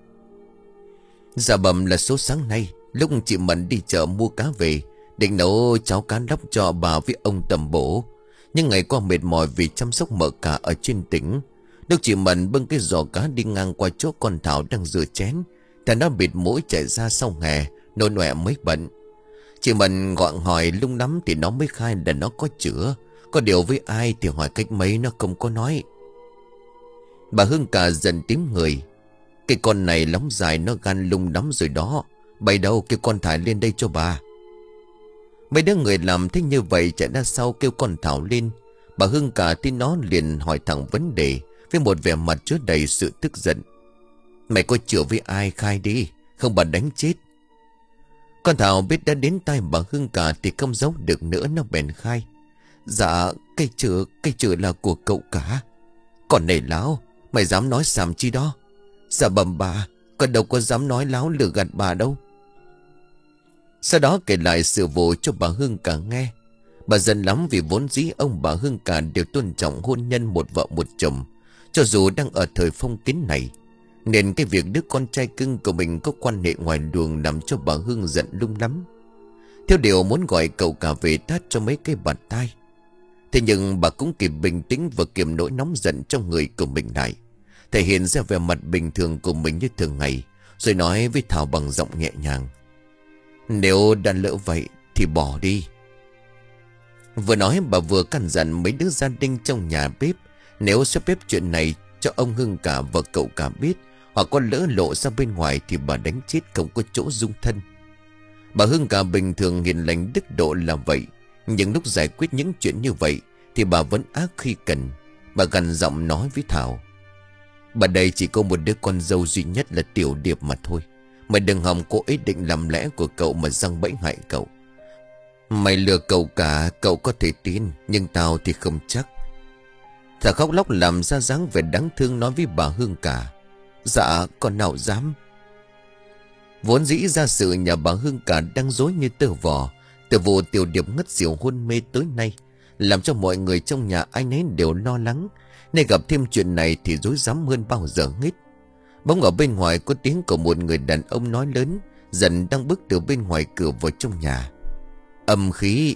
Dạ bẩm là số sáng nay, lúc chị Mận đi chợ mua cá về, định nấu cháo cá lóc cho bà với ông tầm bổ. Nhưng ngày qua mệt mỏi vì chăm sóc mợ cả ở trên tỉnh. Lúc chị Mận bưng cái giò cá đi ngang qua chỗ con Thảo đang rửa chén, thì nó bịt mũi chạy ra sau hè, nôn nọe mới bận. Chị Mận gọi hỏi lung lắm thì nó mới khai là nó có chữa. Có điều với ai thì hỏi cách mấy nó không có nói. Bà Hương Cả giận tím người: "Cái con này lóng dài nó gan lung lắm rồi đó. Bày đâu kêu con Thảo lên đây cho bà." Mấy đứa người làm thế như vậy chạy ra sau kêu con Thảo lên. Bà Hương Cả tin nó liền hỏi thẳng vấn đề với một vẻ mặt chứa đầy sự tức giận: "Mày có chữa với ai khai đi, không bà đánh chết." Con Thảo biết đã đến tay bà Hương Cả thì không giấu được nữa, nó bèn khai: "Dạ, cây chữa, cây chữa là của cậu cả." "Còn này láo, mày dám nói xàm chi đó?" "Dạ bẩm bà, con đâu có dám nói láo lừa gạt bà đâu." Sau đó kể lại sự vụ cho bà Hương Cả nghe. Bà giận lắm vì vốn dĩ ông bà Hương Cả đều tôn trọng hôn nhân một vợ một chồng, cho dù đang ở thời phong kiến này. Nên cái việc đứa con trai cưng của mình có quan hệ ngoài luồng làm cho bà Hương giận lung lắm. Theo điều muốn gọi cậu cả về tát cho mấy cái bạt tai. Thế nhưng bà cũng kịp bình tĩnh và kiềm nỗi nóng giận trong người của mình lại, thể hiện ra vẻ mặt bình thường của mình như thường ngày, rồi nói với Thảo bằng giọng nhẹ nhàng: "Nếu đã lỡ vậy thì bỏ đi." Vừa nói bà vừa căn dặn mấy đứa gia đình trong nhà bếp nếu xếp bếp chuyện này cho ông Hương Cả và cậu cả biết, hoặc có lỡ lộ ra bên ngoài thì bà đánh chết không có chỗ dung thân. Bà Hương Cả bình thường hiền lành đức độ là vậy, nhưng lúc giải quyết những chuyện như vậy thì bà vẫn ác khi cần. Bà gằn giọng nói với Thảo: "Bà đây chỉ có một đứa con dâu duy nhất là Tiểu Điệp mà thôi. Mày đừng hòng cố ý định làm lẽ của cậu mà răng bẫy hại cậu. Mày lừa cậu cả, cậu có thể tin, nhưng tao thì không chắc." Thảo khóc lóc làm ra dáng vẻ đáng thương nói với bà Hương Cả: "Dạ, con nào dám." Vốn dĩ ra sự nhà bà Hương Cả đang rối như tơ vò. Từ vụ Tiểu Điệp ngất xỉu hôn mê tới nay làm cho mọi người trong nhà ai nấy đều lo lắng, nên gặp thêm chuyện này thì rối rắm hơn bao giờ hết. Bỗng ở bên ngoài có tiếng của một người đàn ông nói lớn, dần đang bước từ bên ngoài cửa vào trong nhà: "Âm khí."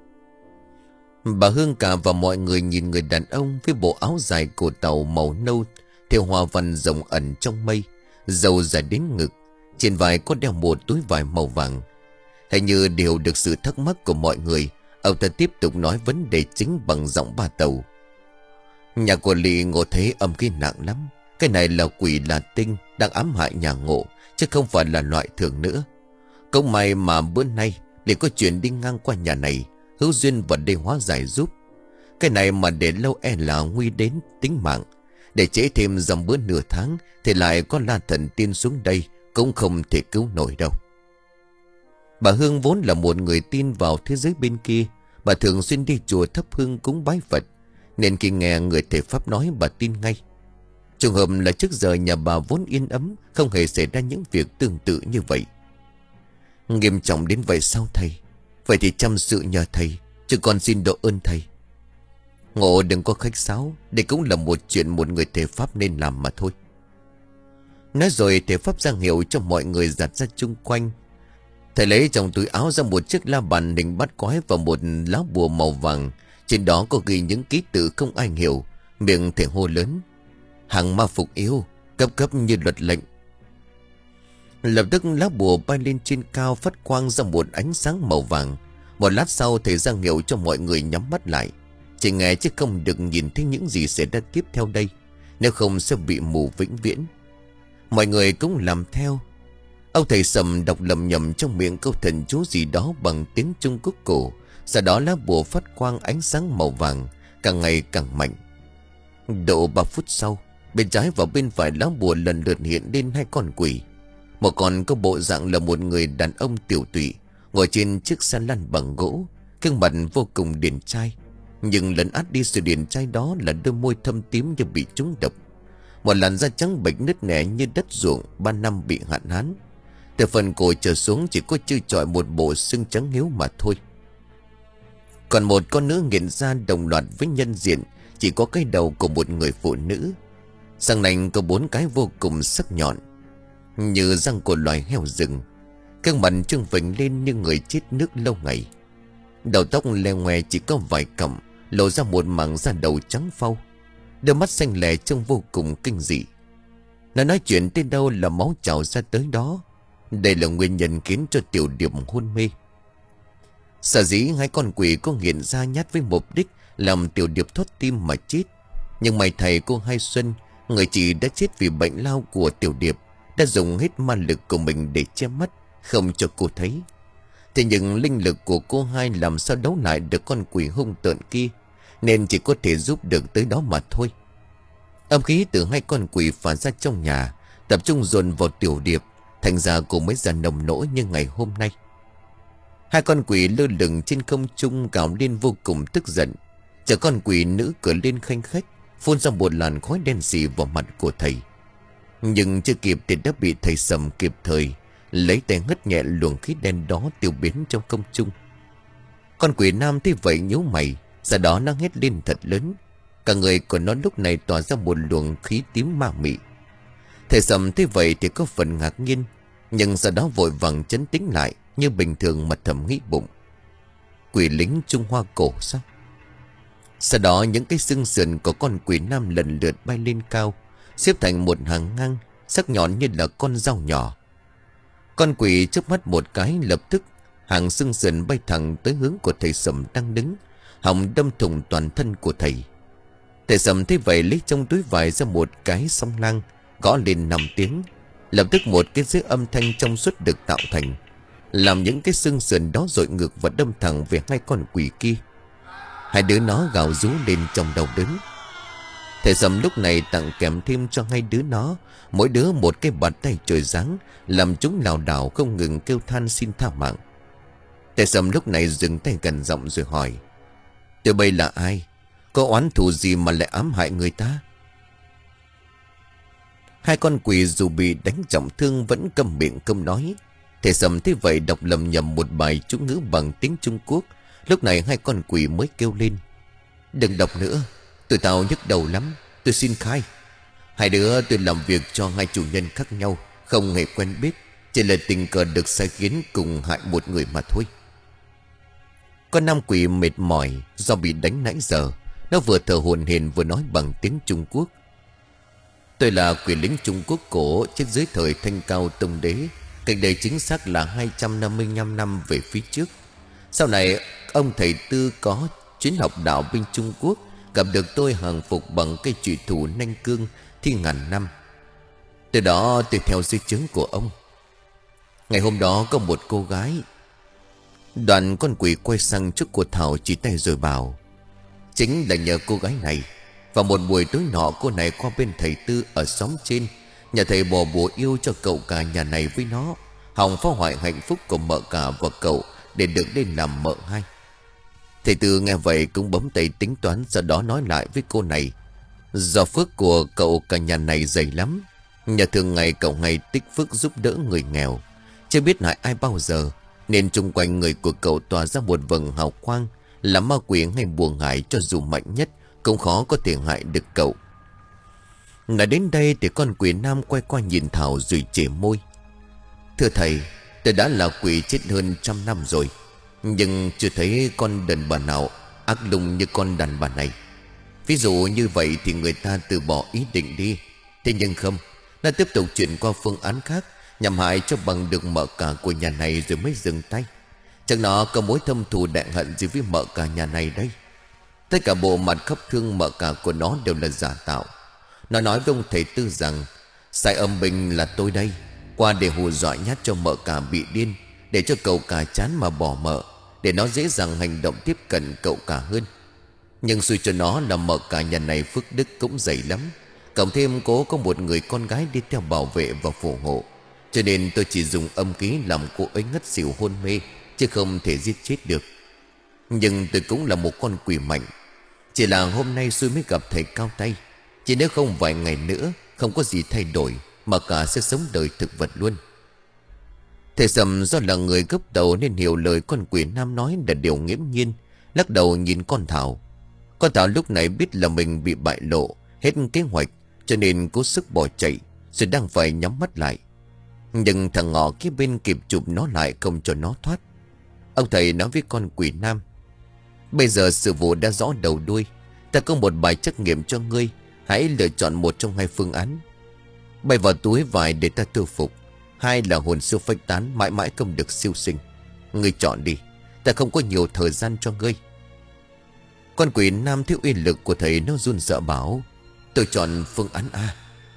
Bà Hương Cả và mọi người nhìn người đàn ông với bộ áo dài cổ tàu màu nâu theo hoa văn rồng ẩn trong mây, râu dài đến ngực, trên vai có đeo một túi vải màu vàng. Hình như điều được sự thắc mắc của mọi người, ông ta tiếp tục nói vấn đề chính bằng giọng ba tàu: "Nhà của Lị Ngộ thấy âm khí nặng lắm. Cái này là quỷ là tinh đang ám hại nhà Ngộ, chứ không phải là loại thường nữa. Cũng may mà bữa nay Lị có chuyện đi ngang qua nhà này, hữu duyên vào đây hóa giải giúp. Cái này mà để lâu e là nguy đến tính mạng. Để trễ thêm dòng bữa nửa tháng thì lại có La Thần Tiên xuống đây cũng không thể cứu nổi đâu." Bà Hương vốn là một người tin vào thế giới bên kia. Bà thường xuyên đi chùa thắp hương cúng bái Phật, nên khi nghe người thầy Pháp nói bà tin ngay. Trùng hợp là trước giờ nhà bà vốn yên ấm, không hề xảy ra những việc tương tự như vậy. "Nghiêm trọng đến vậy sao thầy? Vậy thì chăm sự nhờ thầy, chứ con xin độ ơn thầy." "Ngộ đừng có khách sáo, đây cũng là một chuyện một người thầy Pháp nên làm mà thôi." Nói rồi thầy Pháp ra hiệu cho mọi người giặt ra chung quanh. Thầy lấy trong túi áo ra một chiếc la bàn hình bắt quái và một lá bùa màu vàng. Trên đó có ghi những ký tự không ai hiểu. Miệng thầy hô lớn: "Hàng ma phục yêu, cấp cấp như luật lệnh." Lập tức lá bùa bay lên trên cao, phát quang ra một ánh sáng màu vàng. Một lát sau thầy ra hiệu cho mọi người nhắm mắt lại, chỉ nghe chứ không được nhìn thấy những gì sẽ ra tiếp theo đây, nếu không sẽ bị mù vĩnh viễn. Mọi người cũng làm theo. Ông thầy Sầm đọc lầm nhầm trong miệng câu thần chú gì đó bằng tiếng Trung Quốc cổ. Sau đó lá bùa phát quang ánh sáng màu vàng, càng ngày càng mạnh. Độ ba phút sau, bên trái và bên phải lá bùa lần lượt hiện lên hai con quỷ. Một con có bộ dạng là một người đàn ông tiểu tụy, ngồi trên chiếc xe lăn bằng gỗ, gương mặt vô cùng điển trai. Nhưng lấn át đi sự điển trai đó là đôi môi thâm tím như bị trúng độc, một làn da trắng bệch nứt nẻ như đất ruộng ba năm bị hạn hán. Từ phần cổ trở xuống chỉ có trơ trọi một bộ xương trắng hiếu mà thôi. Còn một con nữa nghiện da đồng loạt với nhân diện chỉ có cái đầu của một người phụ nữ. Răng nanh có bốn cái vô cùng sắc nhọn, như răng của loài heo rừng. Gương mặt trương phình lên như người chết nước lâu ngày. Đầu tóc le ngoe chỉ có vài cọng, lộ ra một mảng da đầu trắng phau. Đôi mắt xanh lè trông vô cùng kinh dị. Nó nói chuyện tới đâu là máu trào ra tới đó. Đây là nguyên nhân khiến cho Tiểu Điệp hôn mê. Sở dĩ hai con quỷ có nghiện da nhát với mục đích làm Tiểu Điệp thoát tim mà chết. Nhưng may thầy cô Hai Xuân, người chị đã chết vì bệnh lao của Tiểu Điệp, đã dùng hết ma lực của mình để che mắt, không cho cô thấy. Thế nhưng linh lực của cô Hai làm sao đấu lại được con quỷ hung tợn kia, nên chỉ có thể giúp được tới đó mà thôi. Âm khí từ hai con quỷ phả ra trong nhà, tập trung dồn vào Tiểu Điệp, thành ra cô mới ra nồng nỗi như ngày hôm nay. Hai con quỷ lơ lửng trên không trung gào lên vô cùng tức giận. Chờ con quỷ nữ cửa lên khanh khách, phun ra một làn khói đen xì vào mặt của thầy. Nhưng chưa kịp thì đã bị thầy Sầm kịp thời lấy tay hất nhẹ luồng khí đen đó tiêu biến trong không trung. Con quỷ nam thấy vậy nhíu mày, sau đó nó hét lên thật lớn. Cả người của nó lúc này tỏa ra một luồng khí tím ma mị. Thầy Sầm thấy vậy thì có phần ngạc nhiên, nhưng sau đó vội vàng trấn tĩnh lại như bình thường mà thầm nghĩ bụng: quỷ lính Trung Hoa cổ sao? Sau đó những cái xương sườn của con quỷ nam lần lượt bay lên cao, xếp thành một hàng ngang, sắc nhọn như là con dao nhỏ. Con quỷ chớp mắt một cái, lập tức hàng xương sườn bay thẳng tới hướng của thầy Sầm đang đứng, hòng đâm thủng toàn thân của thầy. Thầy Sầm thấy vậy lấy trong túi vải ra một cái song lang, gõ lên năm tiếng. Lập tức một cái dế âm thanh trong suốt được tạo thành, làm những cái xương sườn đó dội ngược và đâm thẳng về hai con quỷ kia. Hai đứa nó gào rú lên trong đau đớn. Thầy Sầm lúc này tặng kèm thêm cho hai đứa nó mỗi đứa một cái bàn tay trời giáng, làm chúng lảo đảo không ngừng kêu than xin tha mạng. Thầy Sầm lúc này dừng tay gần giọng rồi hỏi: tụi bay là ai? Có oán thù gì mà lại ám hại người ta? Hai con quỷ dù bị đánh trọng thương vẫn câm miệng không nói. Thầy Sầm thế vậy đọc lầm nhầm một bài chú ngữ bằng tiếng Trung Quốc. Lúc này hai con quỷ mới kêu lên: đừng đọc nữa, tụi tao nhức đầu lắm, tôi xin khai. Hai đứa tôi làm việc cho hai chủ nhân khác nhau, không hề quen biết, chỉ là tình cờ được sai khiến cùng hại một người mà thôi. Con nam quỷ mệt mỏi do bị đánh nãy giờ, nó vừa thở hổn hển vừa nói bằng tiếng Trung Quốc: tôi là quỷ lính Trung Quốc cổ chết dưới thời Thanh Cao Tông Đế, cách đây chính xác là hai trăm năm mươi lăm năm về phía trước. Sau này ông thầy Tư có chuyến học đạo bên Trung Quốc, gặp được tôi hàng phục bằng cây trùy thủ nanh cương thi ngàn năm. Từ đó tôi theo dưới trướng của ông. Ngày hôm đó có một cô gái. Đoàn con quỷ quay sang trước của Thảo chỉ tay rồi bảo: chính là nhờ cô gái này. Và một buổi tối nọ cô này qua bên thầy Tư ở xóm trên, nhà thầy bỏ bùa yêu cho cậu cả nhà này với nó, hòng phá hoại hạnh phúc của mợ cả và cậu để được lên làm mợ hai. Thầy Tư nghe vậy cũng bấm tay tính toán, sau đó nói lại với cô này: do phước của cậu cả nhà này dày lắm, nhờ thường ngày cậu ngày tích phước giúp đỡ người nghèo, chưa biết hại ai bao giờ, nên chung quanh người của cậu tỏa ra một vầng hào quang, làm ma quỷ hay buồn hại cho dù mạnh nhất cũng khó có thể hại được cậu. Nói đến đây thì con quỷ nam quay qua nhìn Thảo rồi chề môi: thưa thầy, tôi đã là quỷ chết hơn trăm năm rồi, nhưng chưa thấy con đàn bà nào ác lùng như con đàn bà này. Ví dụ như vậy thì người ta từ bỏ ý định đi. Thế nhưng không, nó tiếp tục chuyển qua phương án khác, nhằm hại cho bằng được mợ cả của nhà này rồi mới dừng tay. Chẳng nó có mối thâm thù đại hận gì với mợ cả nhà này đây. Tất cả bộ mặt khắp thương mợ cả của nó đều là giả tạo. Nó nói với ông thầy Tư rằng Sai âm binh là tôi đây, qua để hù dọa nhát cho mợ cả bị điên, để cho cậu cả chán mà bỏ mợ, để nó dễ dàng hành động tiếp cận cậu cả hơn. Nhưng xui cho nó là mợ cả nhà này phước đức cũng dày lắm, cộng thêm cố có một người con gái đi theo bảo vệ và phù hộ, cho nên tôi chỉ dùng âm khí làm cô ấy ngất xỉu hôn mê, chứ không thể giết chết được. Nhưng tôi cũng là một con quỷ mạnh, chỉ là hôm nay xui mới gặp thầy cao tay. Chỉ nếu không vài ngày nữa không có gì thay đổi, mà cả sẽ sống đời thực vật luôn. Thầy Sầm do là người gốc đầu nên hiểu lời con quỷ nam nói là điều nghiễm nhiên, lắc đầu nhìn con Thảo. Con Thảo lúc này biết là mình bị bại lộ hết kế hoạch, cho nên cố sức bỏ chạy, rồi đang phải nhắm mắt lại. Nhưng thằng ngọ kia bên kịp chụp nó lại, không cho nó thoát. Ông thầy nói với con quỷ nam: bây giờ sự vụ đã rõ đầu đuôi, ta có một bài trắc nghiệm cho ngươi. Hãy lựa chọn một trong hai phương án: bay vào túi vải để ta thu phục, hai là hồn siêu phách tán, mãi mãi không được siêu sinh. Ngươi chọn đi, ta không có nhiều thời gian cho ngươi. Con quỷ nam thiếu uy lực của thầy nó run sợ bảo: tôi chọn phương án A.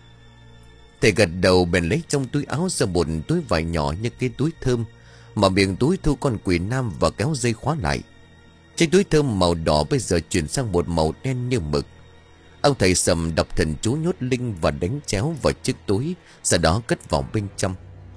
Thầy gật đầu bèn lấy trong túi áo ra một túi vải nhỏ như cái túi thơm, mà miệng túi thu con quỷ nam và kéo dây khóa lại. Chiếc túi thơm màu đỏ bây giờ chuyển sang một màu đen như mực. Ông thầy Sầm đọc thần chú nhốt linh và đánh chéo vào chiếc túi, sau đó cất vào bên trong.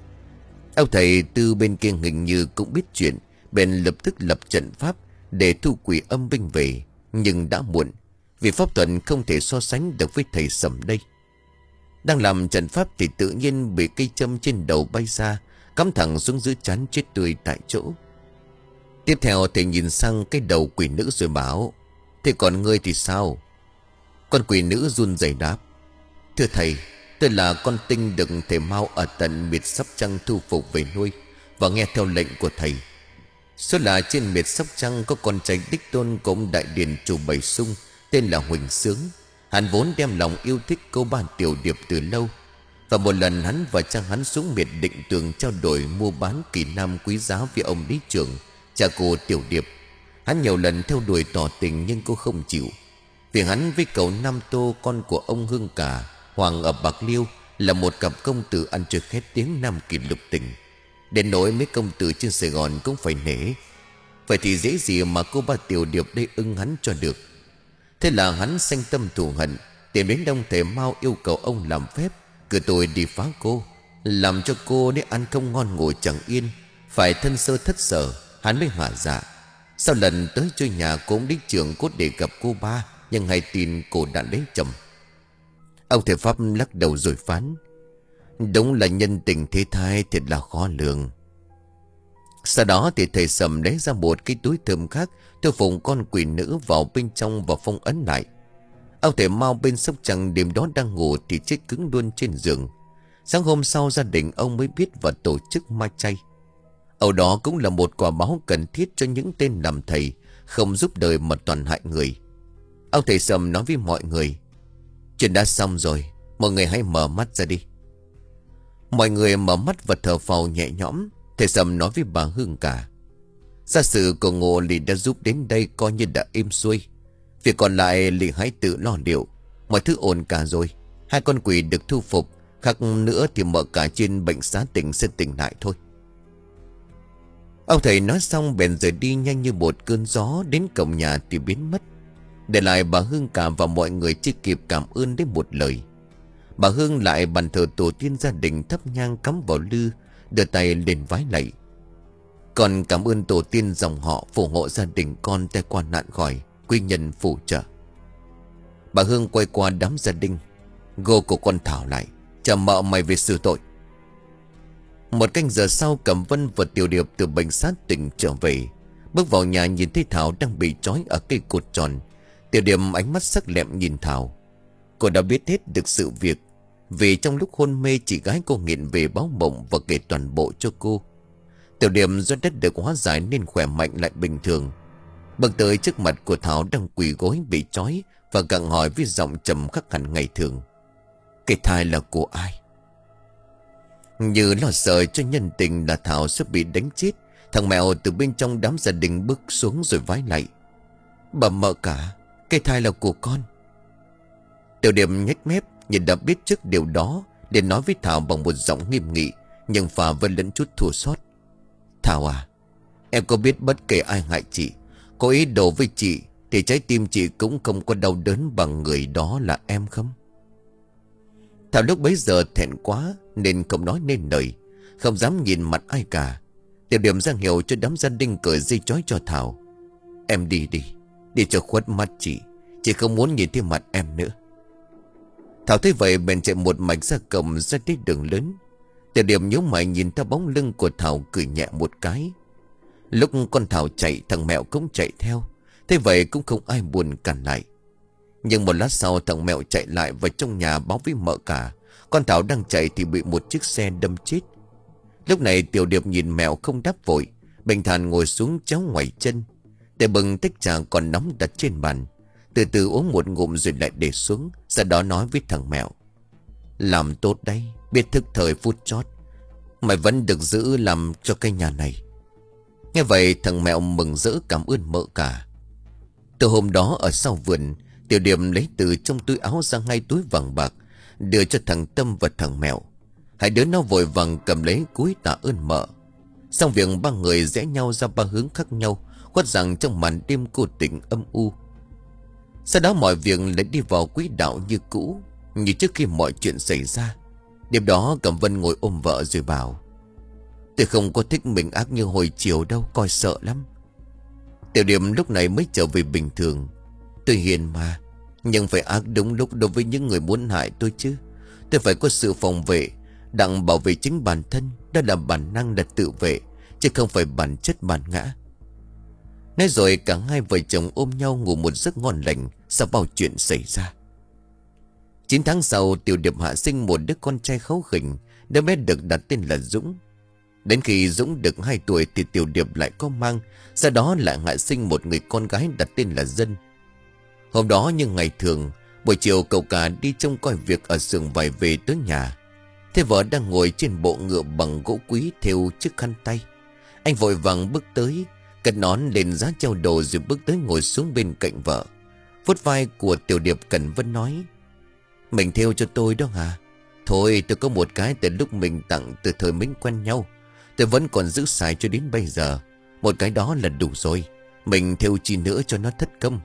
Ông thầy Tư bên kia hình như cũng biết chuyện, bèn lập tức lập trận pháp để thu quỷ âm binh về. Nhưng đã muộn, vì pháp thuật không thể so sánh được với thầy Sầm đây. Đang làm trận pháp thì tự nhiên bị cây châm trên đầu bay ra, cắm thẳng xuống giữa trán chết tươi tại chỗ. Tiếp theo thầy nhìn sang cái đầu quỷ nữ rồi bảo: thế còn ngươi thì sao? Con quỷ nữ run rẩy đáp: thưa thầy, tôi là con tinh được thầy Mao ở tận miệt Sóc Trăng thu phục về nuôi, và nghe theo lệnh của thầy. Số là trên miệt Sóc Trăng có con trai đích tôn của ông đại điền chủ Bảy Sung, tên là Huỳnh Sướng. Hắn vốn đem lòng yêu thích cô Ba Tiểu Điệp từ lâu, và một lần hắn và cha hắn xuống miệt Định Tường trao đổi mua bán kỳ nam quý giá với ông lý trưởng, cha cô Tiểu Điệp. Hắn nhiều lần theo đuổi tỏ tình nhưng cô không chịu, vì hắn với cậu Nam Tô, con của ông Hương Cả Hoàng ở Bạc Liêu, là một cặp công tử ăn chơi khét tiếng nam kỳ lục tình, đến nỗi mấy công tử trên Sài Gòn cũng phải nể. Vậy thì dễ gì mà cô Ba Tiểu Điệp đây ưng hắn cho được. Thế là hắn sanh tâm thù hận, tìm đến đông thầy Mao yêu cầu ông làm phép cử tôi đi phá cô, làm cho cô để ăn không ngon ngủ chẳng yên, phải thân sơ thất sở, hắn mới hả dạ. Sau lần tới chơi nhà cô ông đích trưởng cốt để gặp cô Ba, nhưng hay tin cô đã lấy chồng. Ông thầy pháp lắc đầu rồi phán: đúng là nhân tình thế thái thiệt là khó lường. Sau đó thì thầy Sầm lấy ra một cái túi thơm khác, tôi phụng con quỷ nữ vào bên trong và phong ấn lại. Ông thầy Mao bên Sóc Trăng đêm đó đang ngủ thì chết cứng luôn trên giường. Sáng hôm sau gia đình ông mới biết và tổ chức ma chay. Âu đó cũng là một quả báo cần thiết cho những tên làm thầy không giúp đời mà toàn hại người. Ông thầy Sầm nói với mọi người: chuyện đã xong rồi, mọi người hãy mở mắt ra đi. Mọi người mở mắt và thở phào nhẹ nhõm. Thầy Sầm nói với bà Hương Cả: gia sự của Ngộ Lì đã giúp đến đây coi như đã êm xuôi, việc còn lại Lì hãy tự lo liệu. Mọi thứ ổn cả rồi, hai con quỷ được thu phục, khác nữa thì mở cả trên bệnh xá tỉnh sẽ tỉnh lại thôi. Ông thầy nói xong bèn rời đi nhanh như một cơn gió, đến cổng nhà thì biến mất, để lại bà Hương Cả và mọi người chưa kịp cảm ơn đến một lời. Bà Hương lại bàn thờ tổ tiên gia đình, thắp nhang cắm vào lư, đưa tay lên vái lạy: còn cảm ơn tổ tiên dòng họ phù hộ gia đình con tai qua nạn khỏi, quý nhân phù trợ. Bà Hương quay qua đám gia đình: gô của con Thảo lại, chờ mợ mày về xử tội. Một canh giờ sau, Cẩm Vân và Tiểu Điệp từ bệnh sát tỉnh trở về. Bước vào nhà nhìn thấy Thảo đang bị trói ở cây cột tròn. Tiểu Điệp ánh mắt sắc lẹm nhìn Thảo. Cô đã biết hết được sự việc, vì trong lúc hôn mê chị gái cô nghiện về báo mộng và kể toàn bộ cho cô. Tiểu Điệp do đất được hóa giải nên khỏe mạnh lại bình thường. Bước tới trước mặt của Thảo đang quỳ gối bị trói và gặng hỏi với giọng trầm khắc hẳn ngày thường: cái thai là của ai? Như lo sợ cho nhân tình là Thảo sẽ bị đánh chết, thằng mèo từ bên trong đám gia đình bước xuống rồi vái lạy: bà mợ cả, cái thai là của con. Tiểu Điệp nhếch mép, nhìn đã biết trước điều đó Điền nói với Thảo bằng một giọng nghiêm nghị, nhưng pha vẫn lẫn chút thua xót. Thảo à, em có biết bất kể ai hại chị, có ý đồ với chị, thì trái tim chị cũng không có đau đớn bằng người đó là em không? Thảo lúc bấy giờ thẹn quá nên không nói nên lời, không dám nhìn mặt ai cả. Tiểu Điềm ra hiệu cho đám gia đình cởi dây trói cho Thảo. Em đi đi, đi cho khuất mắt chị, chị không muốn nhìn thấy mặt em nữa. Thảo thấy vậy bèn chạy một mạch ra cổng, ra tới đường lớn. Tiểu Điềm nhíu mày nhìn theo bóng lưng của Thảo, cười nhẹ một cái. Lúc con Thảo chạy, thằng Mẹo cũng chạy theo. Thế vậy cũng không ai buồn cản lại. Nhưng một lát sau thằng Mẹo chạy lại vào trong nhà báo với mợ cả, con Thảo đang chạy thì bị một chiếc xe đâm chết. Lúc này Tiểu Điệp nhìn Mẹo không đáp vội, bình thản ngồi xuống chéo ngoảy chân, để bưng tách trà còn nóng đặt trên bàn, từ từ uống một ngụm rồi lại để xuống. Sau đó nói với thằng Mẹo: Làm tốt đấy, biết thức thời phút chót, mày vẫn được giữ làm cho cái nhà này. Nghe vậy thằng Mẹo mừng rỡ cảm ơn mợ cả. Từ hôm đó ở sau vườn, Tiểu Điệp lấy từ trong túi áo ra hai túi vàng bạc, đưa cho thằng Tâm và thằng Mẹo. Hai đứa nó vội vàng cầm lấy cúi tạ ơn mợ. Xong việc ba người rẽ nhau ra ba hướng khác nhau, khuất rằng trong màn đêm cô tình âm u. Sau đó mọi việc lại đi vào quỹ đạo như cũ, như trước khi mọi chuyện xảy ra. Đêm đó Cẩm Vân ngồi ôm vợ rồi bảo: Tôi không có thích mình ác như hồi chiều đâu, coi sợ lắm. Tiểu Điềm lúc này mới trở về bình thường. Tôi hiền mà, nhưng phải ác đúng lúc đối với những người muốn hại tôi chứ. Tôi phải có sự phòng vệ, đặng bảo vệ chính bản thân. Đó là bản năng, là tự vệ, chứ không phải bản chất bản ngã. Nói rồi cả hai vợ chồng ôm nhau ngủ một giấc ngon lành sau bao chuyện xảy ra. Chín tháng sau, Tiểu Điệp hạ sinh một đứa con trai kháu khỉnh. Đứa bé được đặt tên là Dũng. Đến khi Dũng được hai tuổi thì Tiểu Điệp lại có mang, sau đó lại hạ sinh một người con gái đặt tên là Dân. Hôm đó như ngày thường, buổi chiều cậu cả đi trông coi việc ở xưởng vải về tới nhà. Thế vợ đang ngồi trên bộ ngựa bằng gỗ quý thêu chiếc khăn tay. Anh vội vàng bước tới, cất nón lên giá treo đồ rồi bước tới ngồi xuống bên cạnh vợ. Vuốt vai của Tiểu Điệp Cẩn Vân nói: Mình thêu cho tôi đó hả? Thôi, tôi có một cái từ lúc mình tặng từ thời mình quen nhau, tôi vẫn còn giữ xài cho đến bây giờ. Một cái đó là đủ rồi, mình thêu chi nữa cho nó thất công.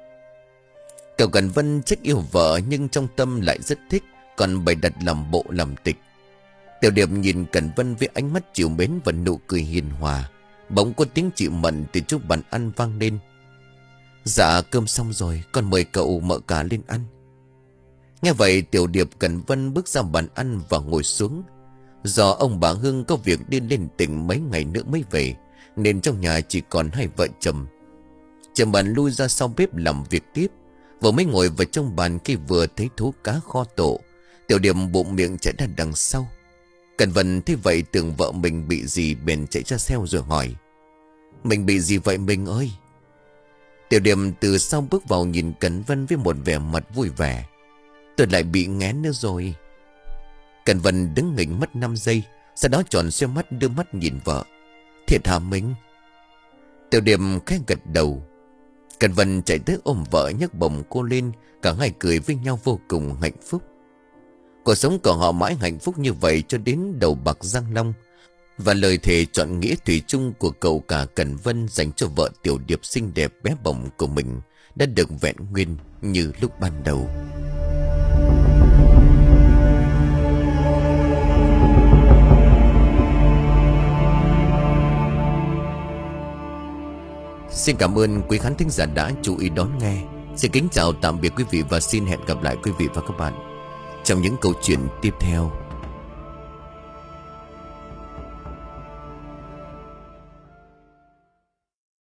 Cậu Cẩn Vân trách yêu vợ nhưng trong tâm lại rất thích, còn bày đặt làm bộ làm tịch. Tiểu Điệp nhìn Cẩn Vân với ánh mắt trìu mến và nụ cười hiền hòa. Bỗng có tiếng chị Mận từ trước bàn ăn vang lên: Dạ cơm xong rồi, con mời cậu mợ cả lên ăn. Nghe vậy Tiểu Điệp Cẩn Vân bước ra bàn ăn và ngồi xuống. Do ông bà Hương có việc đi lên tỉnh mấy ngày nữa mới về, nên trong nhà chỉ còn hai vợ chồng. Chồng bạn lui ra sau bếp làm việc tiếp. Vừa mới ngồi vào trong bàn khi vừa thấy thố cá kho tổ, Tiểu Điệp bụng miệng chạy ra đằng sau. Cẩn Vân thấy vậy tưởng vợ mình bị gì bèn chạy ra theo rồi hỏi: Mình bị gì vậy mình ơi? Tiểu Điệp từ sau bước vào nhìn Cẩn Vân với một vẻ mặt vui vẻ: Tôi lại bị nghén nữa rồi. Cẩn Vân đứng nghỉnh mất năm giây, sau đó tròn xoe mắt đưa mắt nhìn vợ: Thiệt hả mình? Tiểu Điệp khẽ gật đầu. Cẩn Vân chạy tới ôm vợ nhấc bổng cô lên, cả hai cười với nhau vô cùng hạnh phúc. Cuộc sống của họ mãi hạnh phúc như vậy cho đến đầu bạc răng long. Và lời thề chọn nghĩa thủy chung của cậu cả Cẩn Vân dành cho vợ Tiểu Điệp xinh đẹp bé bỏng của mình đã được vẹn nguyên như lúc ban đầu. Xin cảm ơn quý khán thính giả đã chú ý đón nghe. Xin kính chào tạm biệt quý vị và xin hẹn gặp lại quý vị và các bạn trong những câu chuyện tiếp theo.